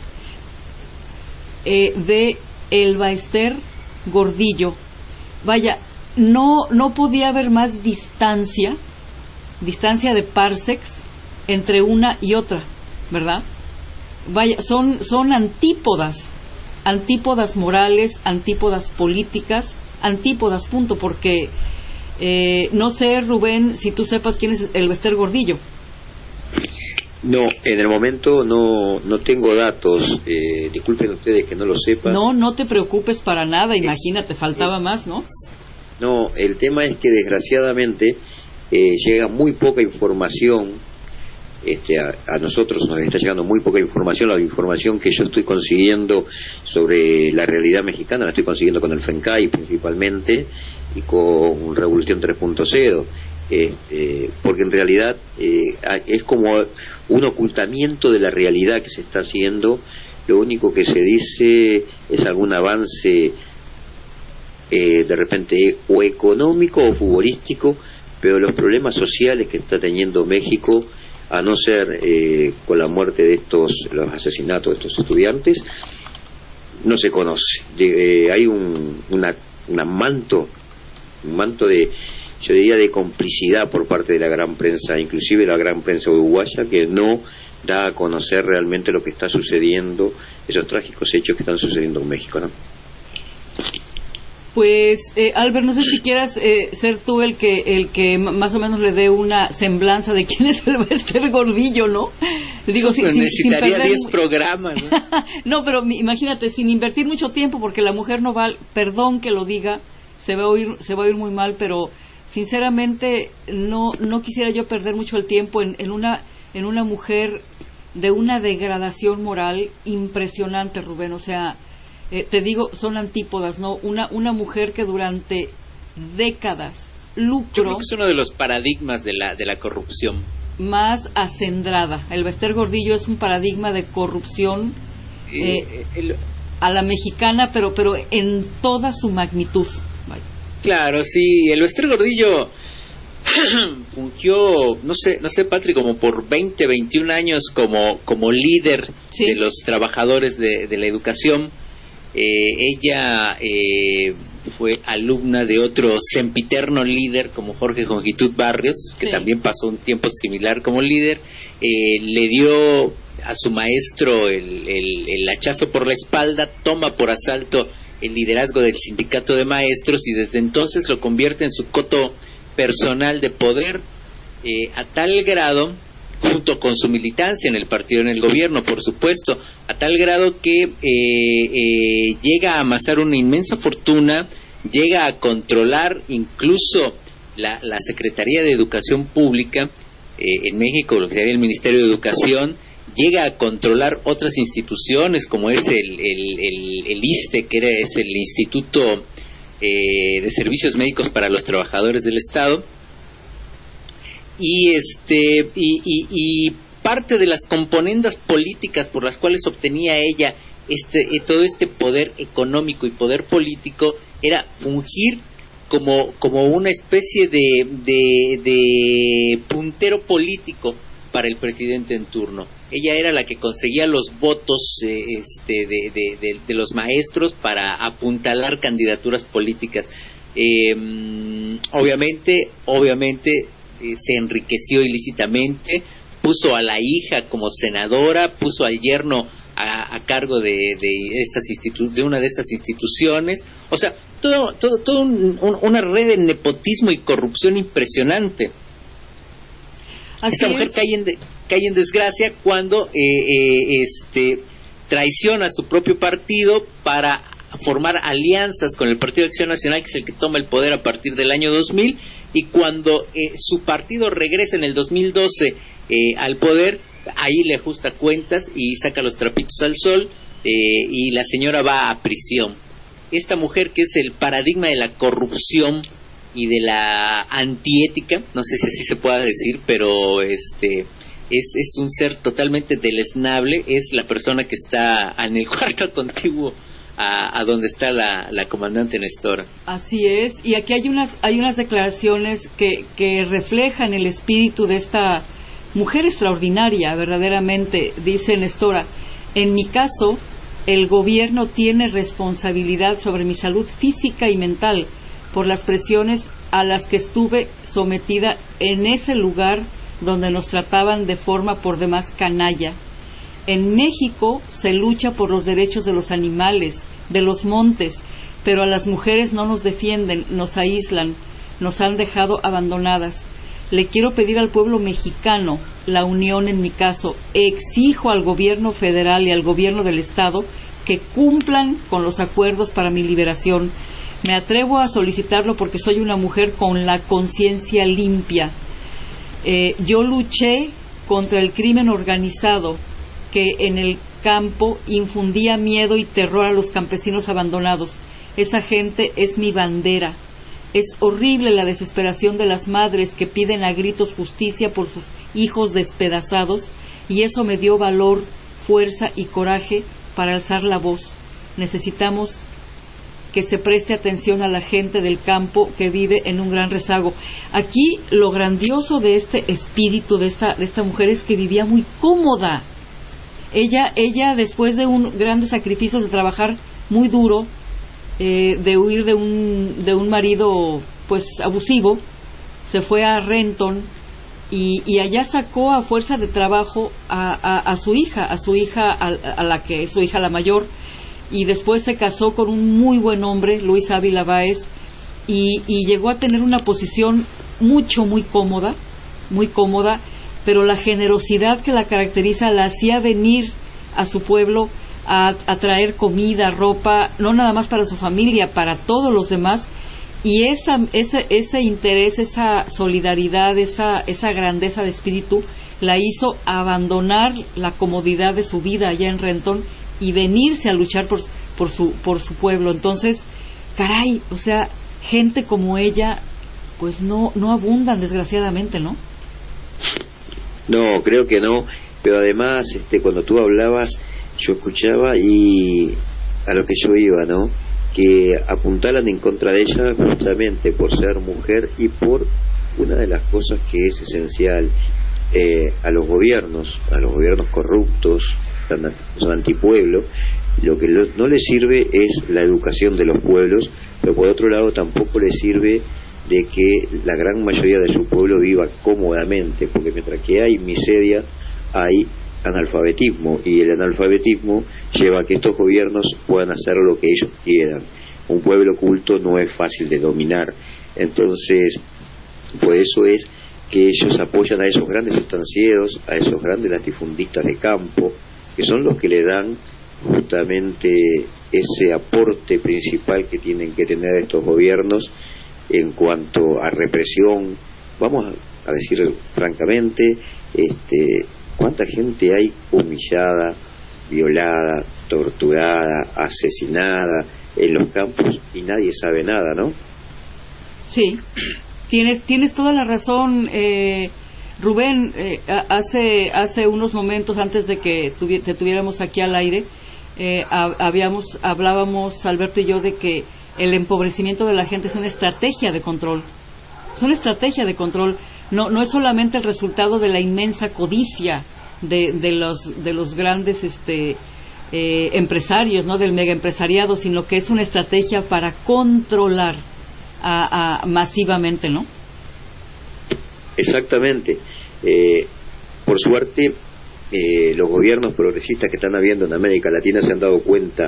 de Elba Ester Gordillo. Vaya, no podía haber más distancia de parsecs entre una y otra, ¿verdad? Vaya, son antípodas morales, antípodas políticas, antípodas, punto, porque no sé, Rubén, si tú sepas quién es Elba Ester Gordillo. No, en el momento no tengo datos. Disculpen ustedes que no lo sepan. No te preocupes para nada, imagínate, faltaba más, ¿no? No, el tema es que desgraciadamente llega muy poca información. A nosotros nos está llegando muy poca información. La información que yo estoy consiguiendo sobre la realidad mexicana la estoy consiguiendo con el FENCAI principalmente y con Revolución 3.0, porque en realidad es como un ocultamiento de la realidad que se está haciendo. Lo único que se dice es algún avance de repente o económico o futbolístico, pero los problemas sociales que está teniendo México, a no ser con la muerte de los asesinatos de estos estudiantes, no se conoce. Hay un manto de, yo diría, de complicidad por parte de la gran prensa, inclusive la gran prensa uruguaya, que no da a conocer realmente lo que está sucediendo, esos trágicos hechos que están sucediendo en México, ¿no? Pues, Albert, no sé si quieras ser tú el que más o menos le dé una semblanza de quién es Elba Ester Gordillo, ¿no? Digo, necesitaría 10 programas, ¿no? No, pero imagínate, sin invertir mucho tiempo, porque la mujer no va, perdón que lo diga, se va a oír muy mal, pero sinceramente no quisiera yo perder mucho el tiempo en una mujer de una degradación moral impresionante, Rubén. O sea, te digo, son antípodas, ¿no? Una mujer que durante décadas Yo creo lucró que es uno de los paradigmas de la corrupción. más acendrada. El Bester Gordillo es un paradigma de corrupción a la mexicana, pero en toda su magnitud. Vaya. Claro, sí, el Bester Gordillo fungió, no sé, Patri, como por 20, 21 años como líder Sí. de los trabajadores de la educación. Ella fue alumna de otro sempiterno líder como Jorge Jongitud Barrios, que Sí. también pasó un tiempo similar como líder. Le dio a su maestro el hachazo por la espalda, toma por asalto el liderazgo del sindicato de maestros y desde entonces lo convierte en su coto personal de poder, a tal grado, junto con su militancia en el partido, en el gobierno, por supuesto, a tal grado que llega a amasar una inmensa fortuna, llega a controlar incluso la Secretaría de Educación Pública en México, lo que sería el Ministerio de Educación, llega a controlar otras instituciones como es el ISSSTE, es el Instituto de Servicios Médicos para los Trabajadores del Estado, y parte de las componendas políticas por las cuales obtenía ella todo este poder económico y poder político era fungir como una especie de puntero político para el presidente en turno. Ella era la que conseguía los votos de los maestros para apuntalar candidaturas políticas. Obviamente se enriqueció ilícitamente, puso a la hija como senadora, puso al yerno a cargo de una de estas instituciones. O sea, todo una red de nepotismo y corrupción impresionante. Así Esta mujer es. cae en desgracia cuando traiciona a su propio partido para formar alianzas con el Partido de Acción Nacional, que es el que toma el poder a partir del año 2000, y cuando su partido regresa en el 2012 al poder, ahí le ajusta cuentas y saca los trapitos al sol, y la señora va a prisión. Esta mujer, que es el paradigma de la corrupción y de la antiética, no sé si así se pueda decir, pero es un ser totalmente deleznable, es la persona que está en el cuarto contiguo a donde está la comandante Nestora. Así es, y aquí hay unas declaraciones que reflejan el espíritu de esta mujer extraordinaria, verdaderamente. Dice Nestora: en mi caso, el gobierno tiene responsabilidad sobre mi salud física y mental por las presiones a las que estuve sometida en ese lugar donde nos trataban de forma por demás canalla. En México se lucha por los derechos de los animales, de los montes, pero a las mujeres no nos defienden, nos aíslan, nos han dejado abandonadas. Le quiero pedir al pueblo mexicano la unión en mi caso. Exijo al gobierno federal y al gobierno del estado que cumplan con los acuerdos para mi liberación. Me atrevo a solicitarlo porque soy una mujer con la conciencia limpia. Yo luché contra el crimen organizado que en el campo infundía miedo y terror a los campesinos abandonados. Esa gente es mi bandera. Es horrible la desesperación de las madres que piden a gritos justicia por sus hijos despedazados, y eso me dio valor, fuerza y coraje para alzar la voz. Necesitamos que se preste atención a la gente del campo que vive en un gran rezago. Aquí lo grandioso de este espíritu de esta mujer es que vivía muy cómoda. Ella después de grandes sacrificios, de trabajar muy duro, de huir de un marido pues abusivo, se fue a Renton y allá sacó a fuerza de trabajo a su hija, a la que es su hija la mayor, y después se casó con un muy buen hombre, Luis Ávila Báez, y llegó a tener una posición muy cómoda, pero la generosidad que la caracteriza la hacía venir a su pueblo a traer comida, ropa, no nada más para su familia, para todos los demás, Y ese interés, esa solidaridad, esa grandeza de espíritu la hizo abandonar la comodidad de su vida allá en Renton y venirse a luchar por su pueblo. Entonces, caray, o sea, gente como ella pues no abundan, desgraciadamente, ¿no? No, creo que no, pero además cuando tú hablabas yo escuchaba y a lo que yo iba, ¿no? Que apuntalan en contra de ella justamente por ser mujer y por una de las cosas que es esencial a los gobiernos corruptos, son antipueblo. Lo que no les sirve es la educación de los pueblos, pero por otro lado tampoco les sirve de que la gran mayoría de su pueblo viva cómodamente, porque mientras que hay miseria hay analfabetismo, y el analfabetismo lleva a que estos gobiernos puedan hacer lo que ellos quieran. Un pueblo culto no es fácil de dominar, entonces por eso es que ellos apoyan a esos grandes estancieros, a esos grandes latifundistas de campo, que son los que le dan justamente ese aporte principal que tienen que tener estos gobiernos en cuanto a represión. Vamos a decir francamente, ¿cuánta gente hay humillada, violada, torturada, asesinada en los campos y nadie sabe nada, ¿no? Sí, tienes toda la razón, Rubén. Hace unos momentos antes de que te tuviéramos aquí al aire, hablábamos Alberto y yo de que el empobrecimiento de la gente es una estrategia de control. Es una estrategia de control. No es solamente el resultado de la inmensa codicia de los grandes empresarios, ¿no? Del megaempresariado, sino que es una estrategia para controlar masivamente, ¿no? Exactamente. Por suerte, los gobiernos progresistas que están habiendo en América Latina se han dado cuenta,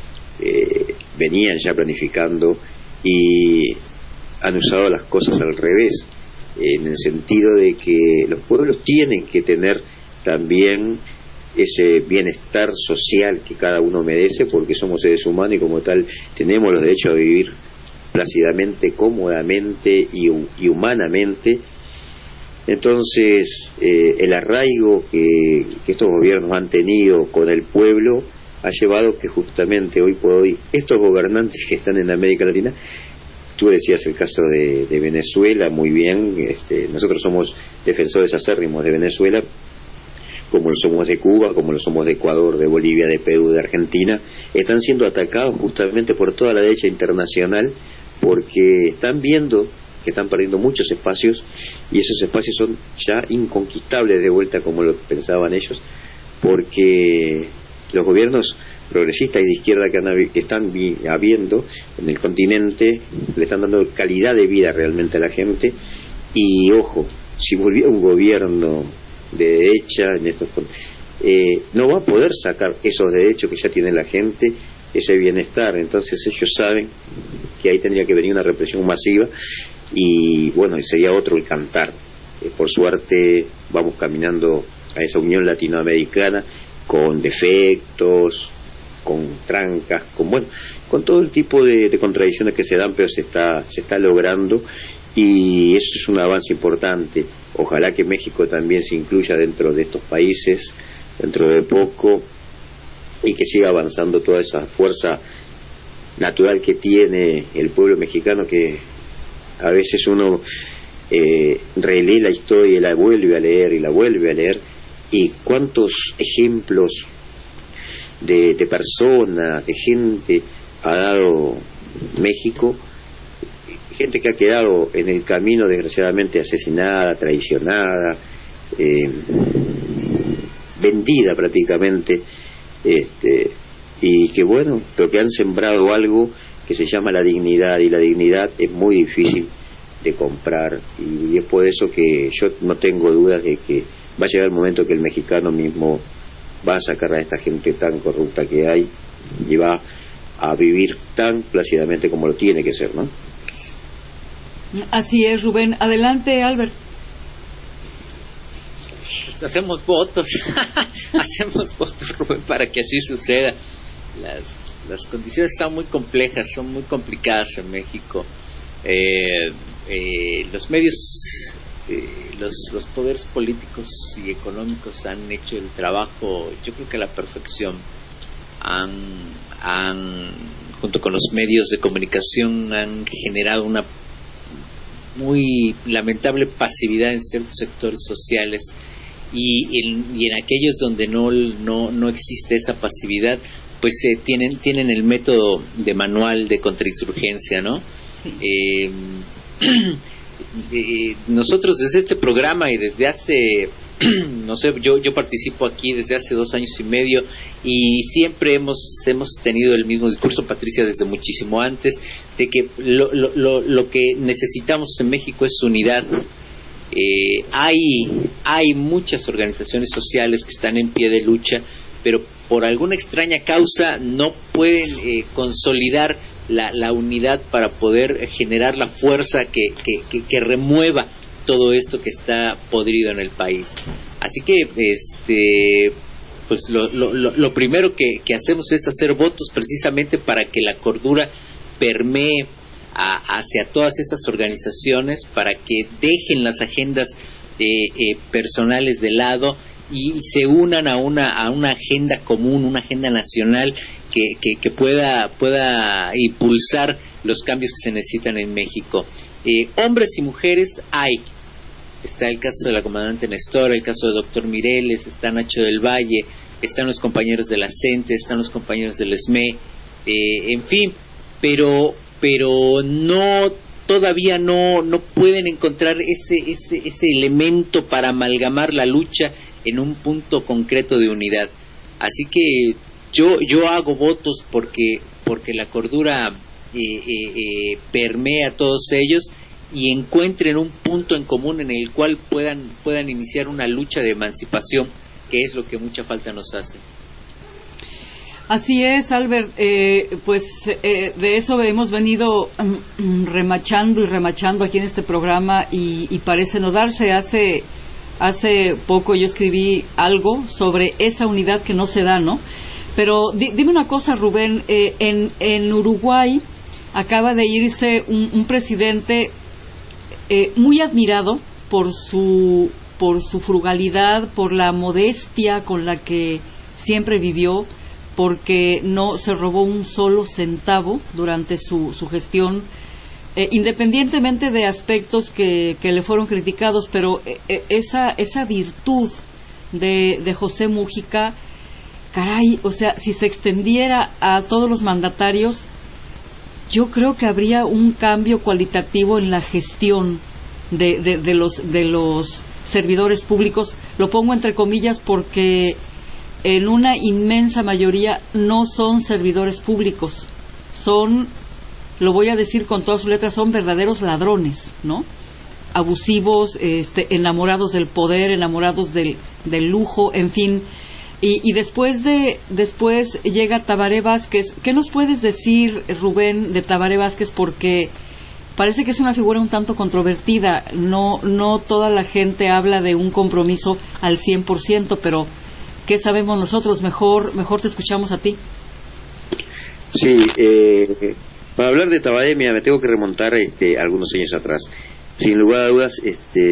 venían ya planificando y han usado las cosas al revés, en el sentido de que los pueblos tienen que tener también ese bienestar social que cada uno merece, porque somos seres humanos y como tal tenemos los derechos a vivir plácidamente, cómodamente y humanamente. Entonces el arraigo que estos gobiernos han tenido con el pueblo ha llevado que justamente hoy por hoy estos gobernantes que están en América Latina, tú decías el caso de Venezuela, muy bien, nosotros somos defensores acérrimos de Venezuela, como lo somos de Cuba, como lo somos de Ecuador, de Bolivia, de Perú, de Argentina, están siendo atacados justamente por toda la derecha internacional, porque están viendo que están perdiendo muchos espacios, y esos espacios son ya inconquistables de vuelta como lo pensaban ellos, porque los gobiernos progresistas y de izquierda que están habiendo en el continente le están dando calidad de vida realmente a la gente. Y ojo, si volviera un gobierno de derecha en estos no va a poder sacar esos derechos que ya tiene la gente, ese bienestar. Entonces ellos saben que ahí tendría que venir una represión masiva y bueno, sería otro el cantar. Por suerte vamos caminando a esa unión latinoamericana con defectos, con trancas, con todo el tipo de contradicciones que se dan, pero se está logrando, y eso es un avance importante. Ojalá que México también se incluya dentro de estos países dentro de poco, y que siga avanzando toda esa fuerza natural que tiene el pueblo mexicano, que a veces uno relee la historia y la vuelve a leer y la vuelve a leer, y cuántos ejemplos de personas, de gente ha dado México, gente que ha quedado en el camino desgraciadamente asesinada, traicionada, vendida prácticamente, y que bueno, pero que han sembrado algo que se llama la dignidad, y la dignidad es muy difícil de comprar, y es por eso que yo no tengo dudas de que va a llegar el momento que el mexicano mismo va a sacar a esta gente tan corrupta que hay y va a vivir tan plácidamente como lo tiene que ser, ¿no? Así es, Rubén. Adelante, Albert. Pues hacemos votos, Rubén, para que así suceda. Las condiciones están muy complejas, son muy complicadas en México. los medios, los poderes políticos y económicos han hecho el trabajo, yo creo que a la perfección. Junto con los medios de comunicación, han generado una muy lamentable pasividad en ciertos sectores sociales, y en aquellos donde no existe esa pasividad, pues tienen el método de manual de contrainsurgencia, ¿no? Sí. Nosotros desde este programa y desde hace no sé, yo participo aquí desde hace 2 años y medio, y siempre hemos tenido el mismo discurso, Patricia, desde muchísimo antes, de que lo que necesitamos en México es unidad. Hay muchas organizaciones sociales que están en pie de lucha, pero por alguna extraña causa no pueden consolidar la unidad para poder generar la fuerza que remueva todo esto que está podrido en el país. Así que pues lo primero que hacemos es hacer votos precisamente para que la cordura permee hacia todas estas organizaciones, para que dejen las agendas personales de lado y se unan a una agenda común, una agenda nacional que pueda impulsar los cambios que se necesitan en México. Hombres y mujeres hay. Está el caso de la comandante Nestor, el caso de Doctor Mireles, está Nacho del Valle, están los compañeros de la CENTE, están los compañeros del SME, en fin, pero todavía no pueden encontrar ese elemento para amalgamar la lucha en un punto concreto de unidad. Así que yo hago votos porque la cordura permea a todos ellos y encuentren un punto en común en el cual puedan iniciar una lucha de emancipación, que es lo que mucha falta nos hace. Así es, Albert. De eso hemos venido remachando aquí en este programa y parece no darse. Hace poco yo escribí algo sobre esa unidad que no se da, ¿no? Pero dime una cosa, Rubén, en Uruguay acaba de irse un presidente muy admirado por su frugalidad, por la modestia con la que siempre vivió, porque no se robó un solo centavo durante su gestión, independientemente de aspectos que le fueron criticados, pero esa virtud de José Mújica, caray, o sea, si se extendiera a todos los mandatarios, yo creo que habría un cambio cualitativo en la gestión de los servidores públicos. Lo pongo entre comillas porque en una inmensa mayoría no son servidores públicos, lo voy a decir con todas sus letras, son verdaderos ladrones, ¿no? Abusivos, enamorados del poder, enamorados del lujo, en fin. Y después llega Tabaré Vázquez. ¿Qué nos puedes decir, Rubén, de Tabaré Vázquez? Porque parece que es una figura un tanto controvertida. No toda la gente habla de un compromiso al 100%, pero ¿qué sabemos nosotros? Mejor te escuchamos a ti. Sí, para hablar de Tabaré, mira, me tengo que remontar algunos años atrás. Sin lugar a dudas,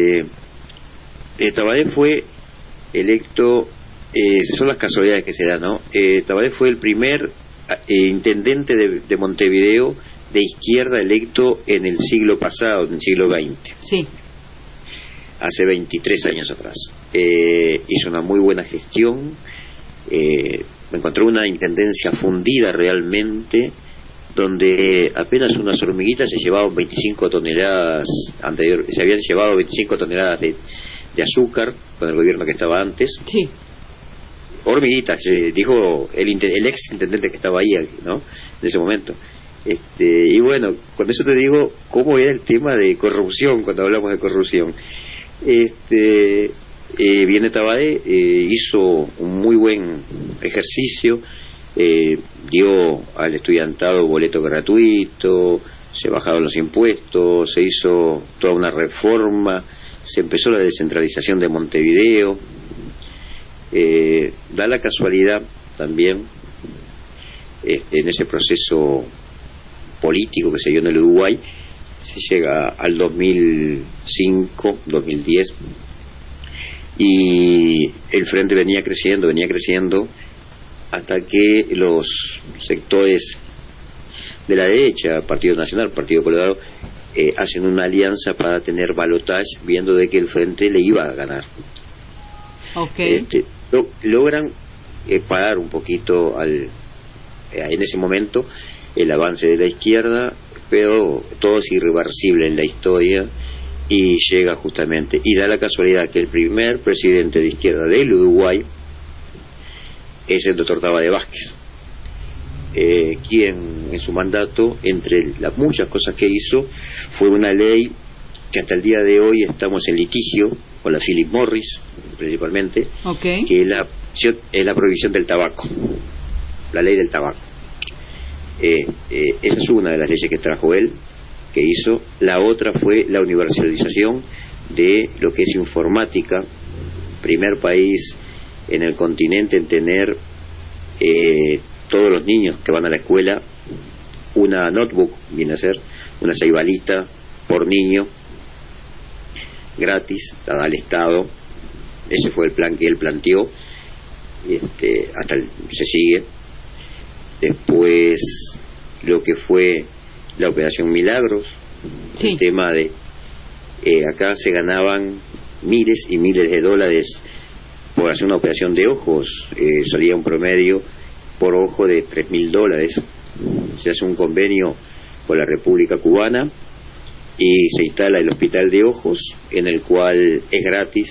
Tabaré fue electo. Son las casualidades que se dan, ¿no? Tabaré fue el primer intendente de Montevideo de izquierda electo en el siglo pasado, en el siglo XX. Sí. Hace 23 años atrás. Hizo una muy buena gestión. Encontró una intendencia fundida realmente, donde apenas unas hormiguitas se llevaban 25 toneladas, se habían llevado 25 toneladas de azúcar con el gobierno que estaba antes. Sí. Hormiguitas, dijo el ex intendente que estaba ahí, ¿no? En ese momento. Y bueno, con eso te digo cómo era el tema de corrupción, cuando hablamos de corrupción. Viene Tabaré, hizo un muy buen ejercicio, dio al estudiantado boleto gratuito, se bajaron los impuestos, se hizo toda una reforma, se empezó la descentralización de Montevideo. Da la casualidad también en ese proceso político que se dio en el Uruguay, se llega al 2005, 2010, y el frente venía creciendo, hasta que los sectores de la derecha, Partido Nacional, Partido Colorado, hacen una alianza para tener balotaje, viendo de que el frente le iba a ganar. Okay. Logran parar un poquito en ese momento el avance de la izquierda, pero todo es irreversible en la historia, y llega justamente, y da la casualidad que el primer presidente de izquierda del Uruguay es el doctor Tabaré Vázquez, quien en su mandato, entre las muchas cosas que hizo, fue una ley que hasta el día de hoy estamos en litigio con la Philip Morris, principalmente, Okay. que es la prohibición del tabaco, la ley del tabaco. Esa es una de las leyes que trajo él, que hizo. La otra fue la universalización de lo que es informática, primer país en el continente en tener todos los niños que van a la escuela una notebook, viene a ser una ceibalita por niño, gratis, la da el Estado. Ese fue el plan que él planteó, se sigue. Después lo que fue la Operación Milagros, Sí. el tema de acá se ganaban miles y miles de dólares por hacer una operación de ojos, salía un promedio por ojo de $3.000. Se hace un convenio con la República Cubana y se instala el hospital de ojos, en el cual es gratis.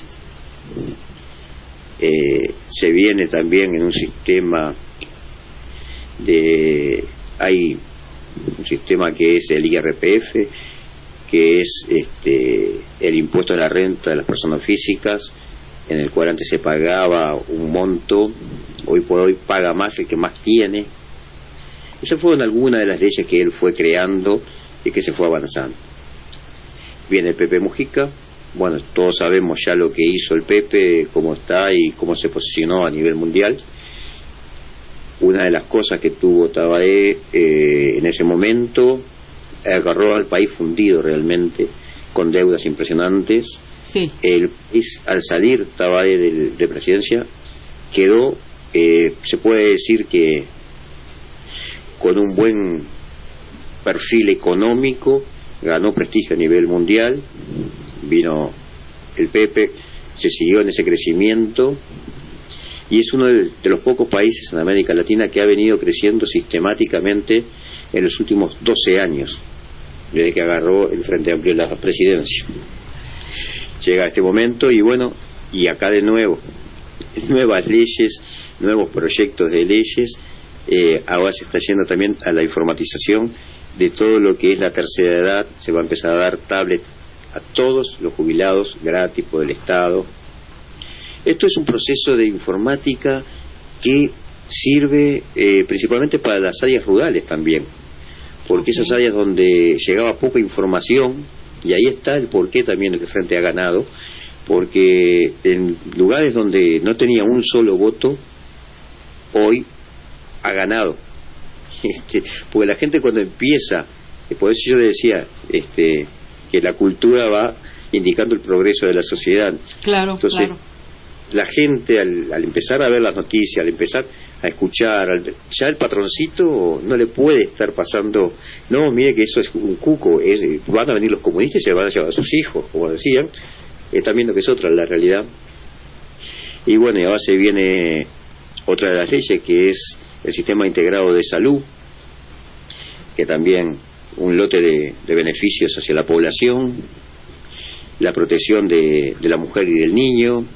Se viene también en un sistema hay un sistema que es el IRPF, que es el impuesto a la renta de las personas físicas, en el cual antes se pagaba un monto, hoy por hoy paga más el que más tiene. Esas fueron algunas de las leyes que él fue creando y que se fue avanzando. Viene el Pepe Mujica. Bueno, todos sabemos ya lo que hizo el Pepe, cómo está y cómo se posicionó a nivel mundial. Una de las cosas que tuvo Tabaré en ese momento, agarró al país fundido realmente, con deudas impresionantes. Sí. Al salir Tabaré de presidencia, quedó, se puede decir que con un buen perfil económico, ganó prestigio a nivel mundial. Vino el Pepe, se siguió en ese crecimiento, y es uno de los pocos países en América Latina que ha venido creciendo sistemáticamente en los últimos 12 años, desde que agarró el Frente Amplio la presidencia. Llega a este momento y bueno, y acá de nuevo, nuevas leyes, nuevos proyectos de leyes. Ahora se está yendo también a la informatización de todo lo que es la tercera edad. Se va a empezar a dar tablet a todos los jubilados gratis por el Estado. Esto es un proceso de informática que sirve principalmente para las áreas rurales también, porque esas áreas donde llegaba poca información, y ahí está el porqué también el Frente ha ganado, porque en lugares donde no tenía un solo voto, hoy ha ganado. Porque la gente cuando empieza, por eso yo decía que la cultura va indicando el progreso de la sociedad. Claro, entonces, claro. La gente al empezar a ver las noticias, al empezar a escuchar, ya el patroncito no le puede estar pasando, no, mire que eso es un cuco, van a venir los comunistas y se van a llevar a sus hijos, como decían. Están viendo que es otra la realidad. Y bueno, y ahora se viene otra de las leyes, que es el sistema integrado de salud, que también un lote de beneficios hacia la población, la protección de la mujer y del niño.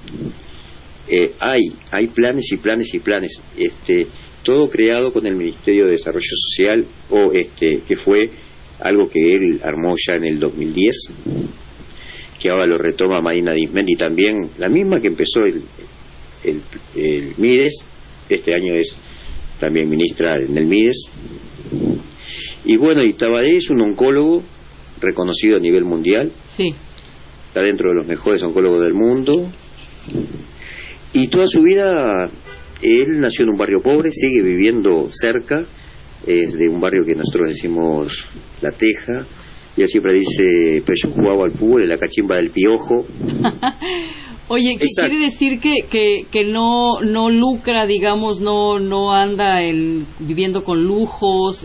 Hay planes y planes y planes, todo creado con el Ministerio de Desarrollo Social, que fue algo que él armó ya en el 2010, que ahora lo retoma Marina Dismendi, también la misma que empezó el Mides. Este año es también ministra en el Mides. Y bueno, y Tabaré es un oncólogo reconocido a nivel mundial. Sí. Está dentro de los mejores oncólogos del mundo. Y toda su vida, él nació en un barrio pobre, sigue viviendo cerca, de un barrio que nosotros decimos La Teja, Y él siempre dice, pero yo jugaba al fútbol en la cachimba del Piojo. Oye, ¿qué Exacto. quiere decir que no lucra, digamos, no anda viviendo con lujos,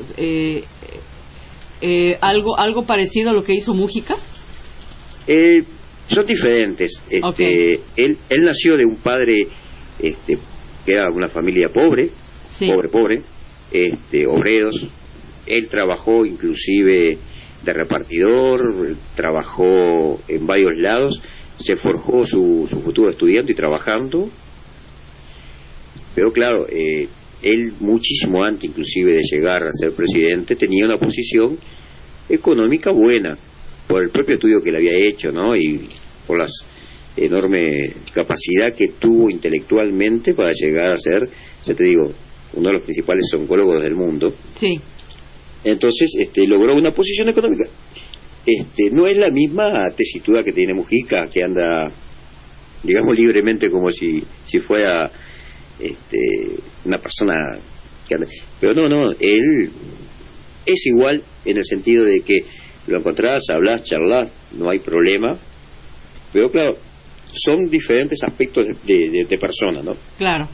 algo parecido a lo que hizo Mújica? Son diferentes. Ok. Él nació de un padre que era una familia pobre, Sí. pobre, obreros. Él trabajó inclusive de repartidor, trabajó en varios lados, se forjó su futuro estudiando y trabajando. Pero claro, él muchísimo antes inclusive de llegar a ser presidente tenía una posición económica buena por el propio estudio que le había hecho, ¿no? Y por la enorme capacidad que tuvo intelectualmente para llegar a ser, ya te digo, uno de los principales oncólogos del mundo. Sí. Entonces logró una posición económica. No es la misma tesitura que tiene Mujica, que anda, digamos, libremente como si fuera una persona que anda. Pero no, él es igual en el sentido de que lo encontrás, hablas, charlas, no hay problema. Pero claro, son diferentes aspectos de persona, ¿no? Claro.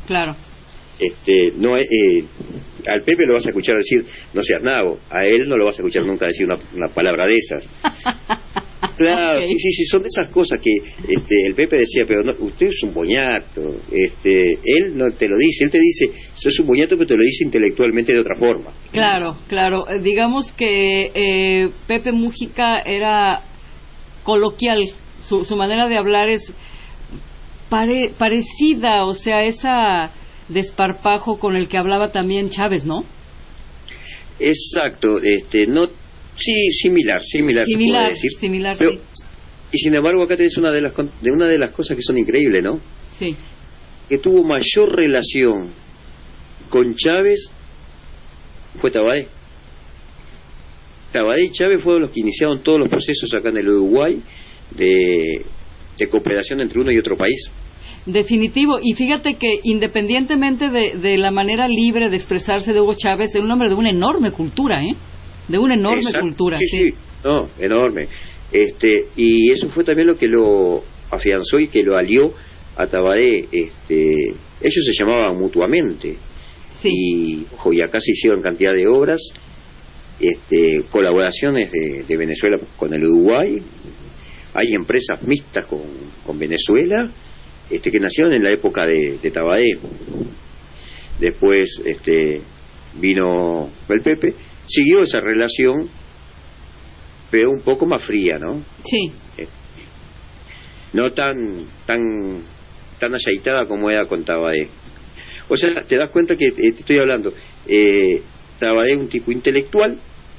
No al Pepe lo vas a escuchar decir no seas nabo, a él no lo vas a escuchar nunca decir una palabra de esas. Claro, Ok. sí, son de esas cosas que el Pepe decía, pero no, usted es un boñato. Él no te lo dice, él te dice sos un boñato, pero te lo dice intelectualmente de otra forma. Claro. Digamos que Pepe Mújica era coloquial, su manera de hablar es parecida, o sea, esa desparpajo con el que hablaba también Chávez, ¿no? Exacto, no, sí, similar se puede decir. Similar, Pero, sí. y sin embargo acá tenés una de las cosas que son increíbles, ¿no? Sí. Que tuvo mayor relación con Chávez fue Tabadé. Tabadé y Chávez fueron los que iniciaron todos los procesos acá en el Uruguay de cooperación entre uno y otro país. Definitivo, y fíjate que independientemente de la manera libre de expresarse de Hugo Chávez, es un hombre de una enorme cultura, de una enorme Exacto. cultura. Sí, no, enorme. Y eso fue también lo que lo afianzó y que lo alió a Tabadé. Ellos se llamaban mutuamente. Sí. Y, ojo, y acá se hicieron cantidad de obras, colaboraciones de Venezuela con el Uruguay. Hay empresas mixtas con Venezuela, que nacieron en la época de Tabadé. Después vino el Pepe, siguió esa relación, pero un poco más fría, ¿no? Sí. No tan aceitada como era con Tabadé. O sea, te das cuenta que te estoy hablando, Tabadé un tipo intelectual,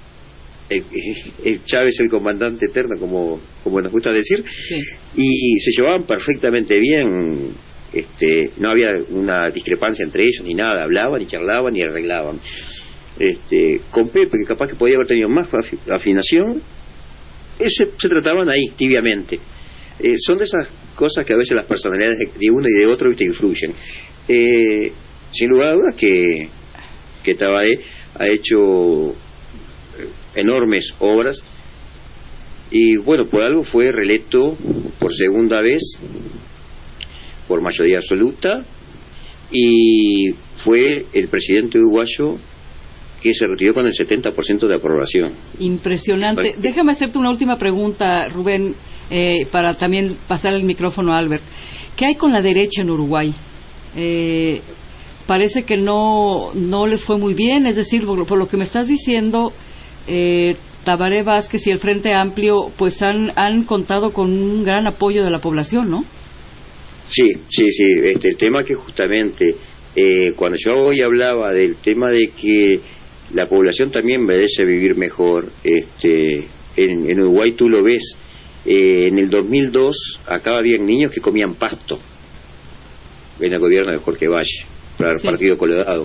el Chávez el comandante eterno, como nos gusta decir, Sí. y se llevaban perfectamente bien. No había una discrepancia entre ellos ni nada, hablaban y charlaban y arreglaban. Con Pepe, que capaz que podía haber tenido más afinación, se trataban ahí tibiamente. Son de esas cosas que a veces las personalidades de uno y de otro, viste, influyen. Sin lugar a dudas que Tabadé ha hecho enormes obras, y bueno, por algo fue reelecto por segunda vez por mayoría absoluta, y fue el presidente uruguayo que se retiró con el 70% de aprobación. Impresionante. Bueno. Déjame hacerte una última pregunta, Rubén, para también pasar el micrófono a Albert. ¿Qué hay con la derecha en Uruguay? Parece que no les fue muy bien, es decir, por lo que me estás diciendo, Tabaré Vázquez y el Frente Amplio pues han contado con un gran apoyo de la población, ¿no? Sí. El tema que justamente cuando yo hoy hablaba del tema de que la población también merece vivir mejor, en Uruguay tú lo ves. En el 2002 acá habían niños que comían pasto en el gobierno de Jorge Valle para el Sí. Partido Colorado.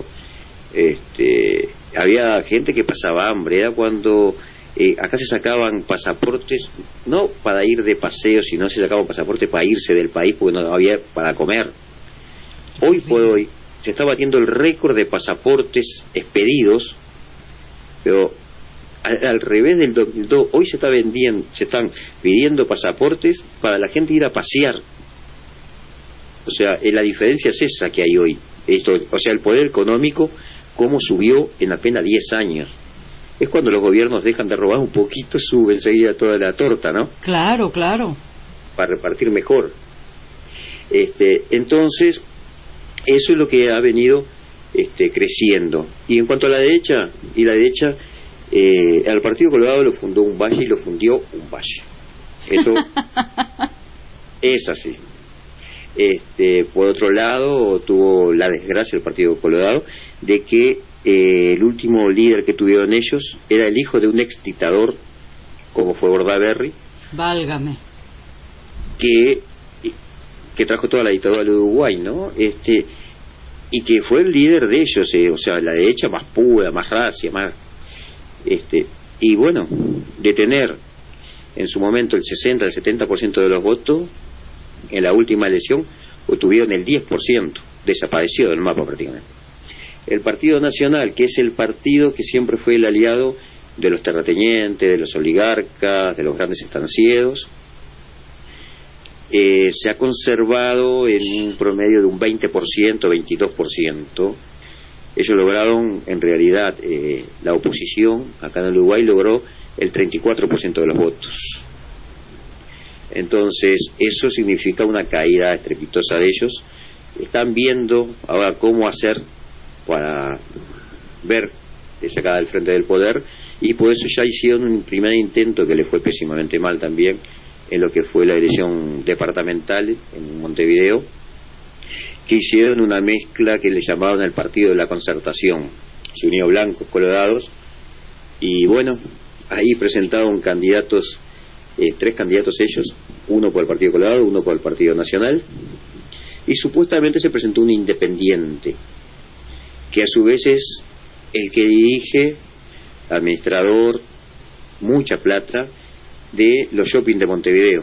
Había gente que pasaba hambre. Era cuando acá se sacaban pasaportes no para ir de paseo, sino se sacaban pasaportes para irse del país porque no había para comer. Hoy por hoy se está batiendo el récord de pasaportes expedidos, pero al revés del 2002. Hoy se están pidiendo pasaportes para la gente ir a pasear. O sea, la diferencia es esa que hay hoy. O sea, el poder económico, cómo subió en apenas 10 años. Es cuando los gobiernos dejan de robar un poquito, sube enseguida toda la torta, ¿no? Claro, claro. Para repartir mejor. Entonces, eso es lo que ha venido creciendo. Y en cuanto a la derecha, al Partido Colorado lo fundó un valle y lo fundió un valle. Eso es así. Por otro lado, tuvo la desgracia el Partido Colorado de que el último líder que tuvieron ellos era el hijo de un ex dictador, como fue Bordaberry. Válgame. Que trajo toda la dictadura de Uruguay, ¿no? Y que fue el líder de ellos, o sea, la derecha más pura, más racia, más... y bueno, de tener en su momento el 60, el 70% de los votos, en la última elección obtuvieron el 10%, desapareció del mapa prácticamente. El Partido Nacional, que es el partido que siempre fue el aliado de los terratenientes, de los oligarcas, de los grandes estancieros, se ha conservado en un promedio de un 20%, 22%. Ellos lograron, en realidad, la oposición acá en Uruguay logró el 34% de los votos. Entonces, eso significa una caída estrepitosa de ellos. Están viendo ahora cómo hacer para ver de sacada del frente del poder, y por eso ya hicieron un primer intento que le fue pésimamente mal también en lo que fue la elección departamental en Montevideo, que hicieron una mezcla que le llamaban el Partido de la Concertación. Se unió blancos, colorados, y bueno, ahí presentaron candidatos, 3 candidatos ellos, uno por el Partido Colorado, uno por el Partido Nacional, y supuestamente se presentó un independiente, que a su vez es el que dirige, administrador, mucha plata, de los shopping de Montevideo.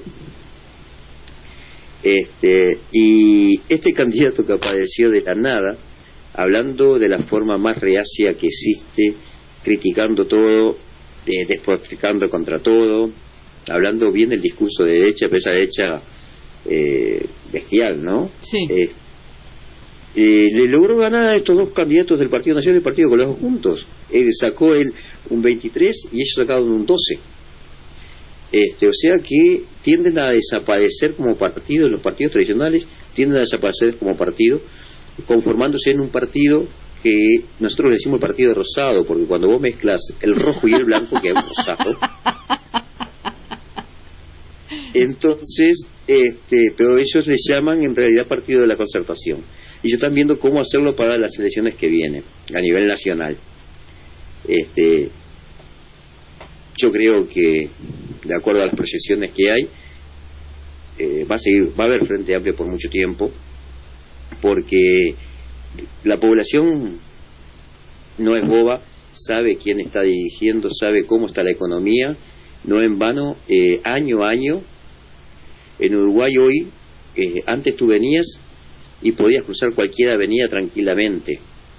Y este candidato que apareció de la nada, hablando de la forma más reacia que existe, criticando todo, despotricando contra todo, hablando bien del discurso de derecha, pero esa derecha bestial, ¿no? Sí. Le logró ganar a estos 2 candidatos del Partido Nacional y del Partido Colorado juntos. Él sacó un 23 y ellos sacaron un 12. O sea que tienden a desaparecer como partido, los partidos tradicionales tienden a desaparecer como partido, conformándose en un partido que nosotros le decimos el partido rosado, porque cuando vos mezclas el rojo y el blanco queda un rosado. Entonces, pero ellos le llaman en realidad Partido de la Concertación. Y ya están viendo cómo hacerlo para las elecciones que vienen, a nivel nacional. Yo creo que, de acuerdo a las proyecciones que hay, va a haber Frente Amplio por mucho tiempo, porque la población no es boba, sabe quién está dirigiendo, sabe cómo está la economía. No en vano, año a año, en Uruguay hoy, antes tú venías y podías cruzar cualquier avenida tranquilamente.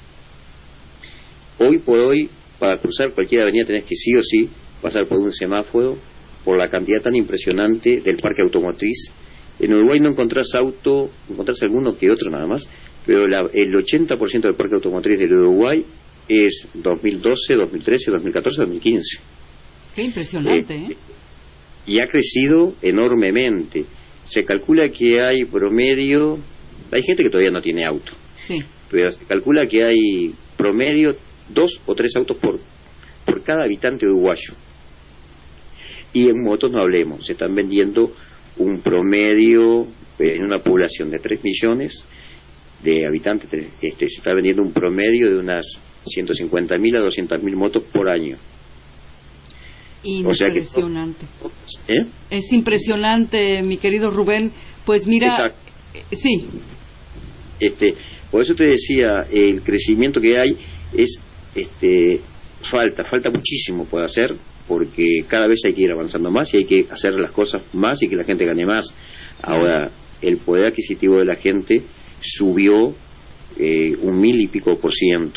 Hoy por hoy, para cruzar cualquier avenida tenés que sí o sí pasar por un semáforo, por la cantidad tan impresionante del parque automotriz. En Uruguay no encontrás alguno que otro nada más, pero el 80% del parque automotriz del Uruguay es 2012, 2013, 2014, 2015. Qué impresionante, ¿eh? Y ha crecido enormemente. Se calcula que hay promedio, hay gente que todavía no tiene auto, sí, pero se calcula que hay promedio 2 o 3 autos por cada habitante uruguayo. Y en motos no hablemos, se están vendiendo un promedio, en una población de 3 millones de habitantes, se está vendiendo un promedio de unas 150.000 a 200.000 motos por año. Impresionante. O sea que, es impresionante, mi querido Rubén. Pues mira, exacto. Sí. Por eso te decía, el crecimiento que hay es, falta muchísimo por hacer, porque cada vez hay que ir avanzando más y hay que hacer las cosas más y que la gente gane más. Ahora, el poder adquisitivo de la gente subió 1.000 y pico %,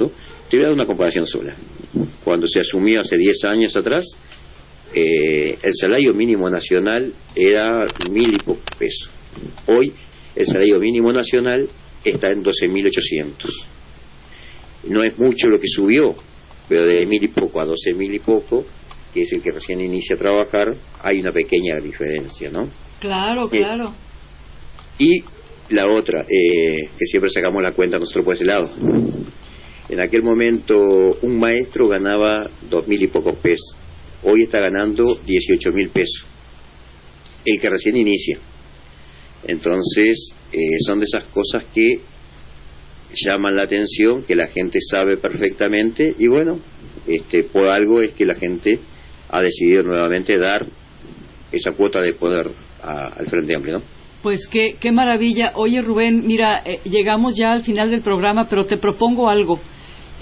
te voy a dar una comparación sola. Cuando se asumió hace 10 años atrás, el salario mínimo nacional era 1.000 y pocos pesos. Hoy el salario mínimo nacional está en 12.800. No es mucho lo que subió, pero de 1.000 y poco a 12.000 y poco, que es el que recién inicia a trabajar, hay una pequeña diferencia, ¿no? Claro, claro. Y la otra, que siempre sacamos la cuenta nosotros por ese lado. En aquel momento un maestro ganaba 2.000 y pocos pesos. Hoy está ganando 18.000 pesos. El que recién inicia. Entonces, son de esas cosas que llaman la atención, que la gente sabe perfectamente, y bueno, por algo es que la gente ha decidido nuevamente dar esa cuota de poder al Frente Amplio, ¿no? Pues qué maravilla. Oye, Rubén, mira, llegamos ya al final del programa, pero te propongo algo. Sí.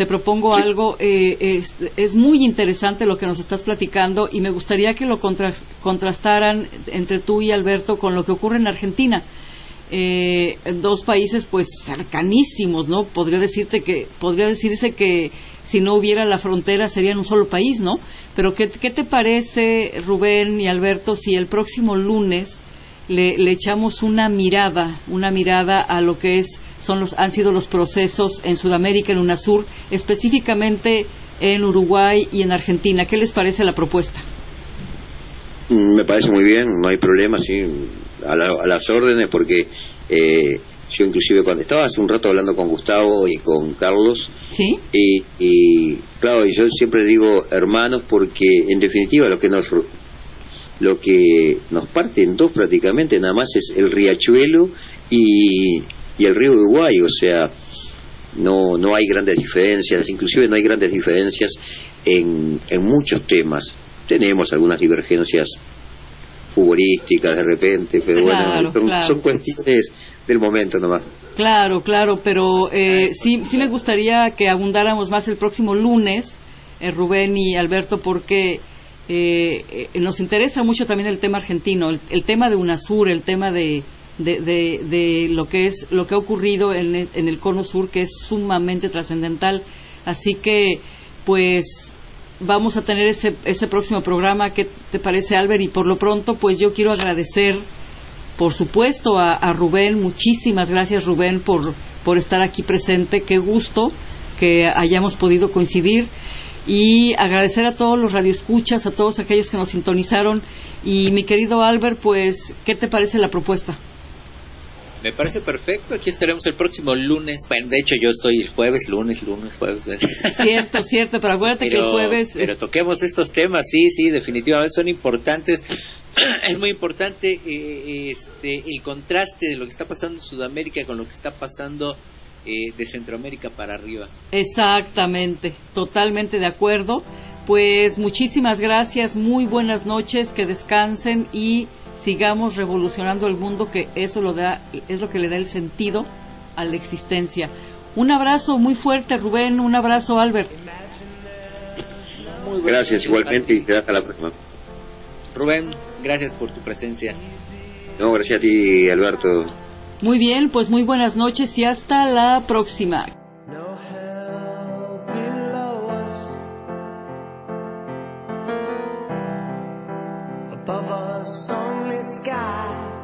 Es muy interesante lo que nos estás platicando y me gustaría que lo contrastaran entre tú y Alberto con lo que ocurre en Argentina. Dos países pues cercanísimos, ¿no? Podría decirse que si no hubiera la frontera serían un solo país, ¿no? Pero ¿qué te parece, Rubén y Alberto, si el próximo lunes le echamos una mirada a lo que han sido los procesos en Sudamérica, en UNASUR, específicamente en Uruguay y en Argentina? ¿Qué les parece la propuesta? Me parece muy bien, no hay problema, sí, a las órdenes, porque yo inclusive cuando estaba hace un rato hablando con Gustavo y con Carlos, ¿sí? Y claro, yo siempre digo hermanos porque en definitiva lo que nos parte en dos prácticamente nada más es el riachuelo y el río Uruguay, o sea, no hay grandes diferencias, inclusive no hay grandes diferencias en muchos temas. Tenemos algunas divergencias futbolísticas de repente, pero claro, bueno, son cuestiones del momento nomás. Claro, pero sí me gustaría que abundáramos más el próximo lunes, Rubén y Alberto, porque nos interesa mucho también el tema argentino, el tema de UNASUR, el tema de lo que ha ocurrido en el Cono Sur, que es sumamente trascendental. Así que pues vamos a tener ese próximo programa. ¿Qué te parece, Albert? Y por lo pronto pues yo quiero agradecer por supuesto a Rubén. Muchísimas gracias, Rubén, por estar aquí presente. Qué gusto que hayamos podido coincidir, y agradecer a todos los radioescuchas, a todos aquellos que nos sintonizaron. Y mi querido Albert, pues ¿qué te parece la propuesta? Me parece perfecto. Aquí estaremos el próximo lunes. Bueno, de hecho yo estoy el jueves, lunes, jueves. Cierto, pero acuérdate que el jueves... Pero toquemos estos temas, sí, definitivamente son importantes. Es muy importante el contraste de lo que está pasando en Sudamérica con lo que está pasando de Centroamérica para arriba. Exactamente, totalmente de acuerdo. Pues muchísimas gracias, muy buenas noches, que descansen y sigamos revolucionando el mundo, que eso es lo que le da el sentido a la existencia. Un abrazo muy fuerte, Rubén, un abrazo, Albert. Gracias igualmente y hasta la próxima. Rubén, gracias por tu presencia. No, gracias a ti, Alberto. Muy bien, pues muy buenas noches y hasta la próxima. No hell below us, above us only sky.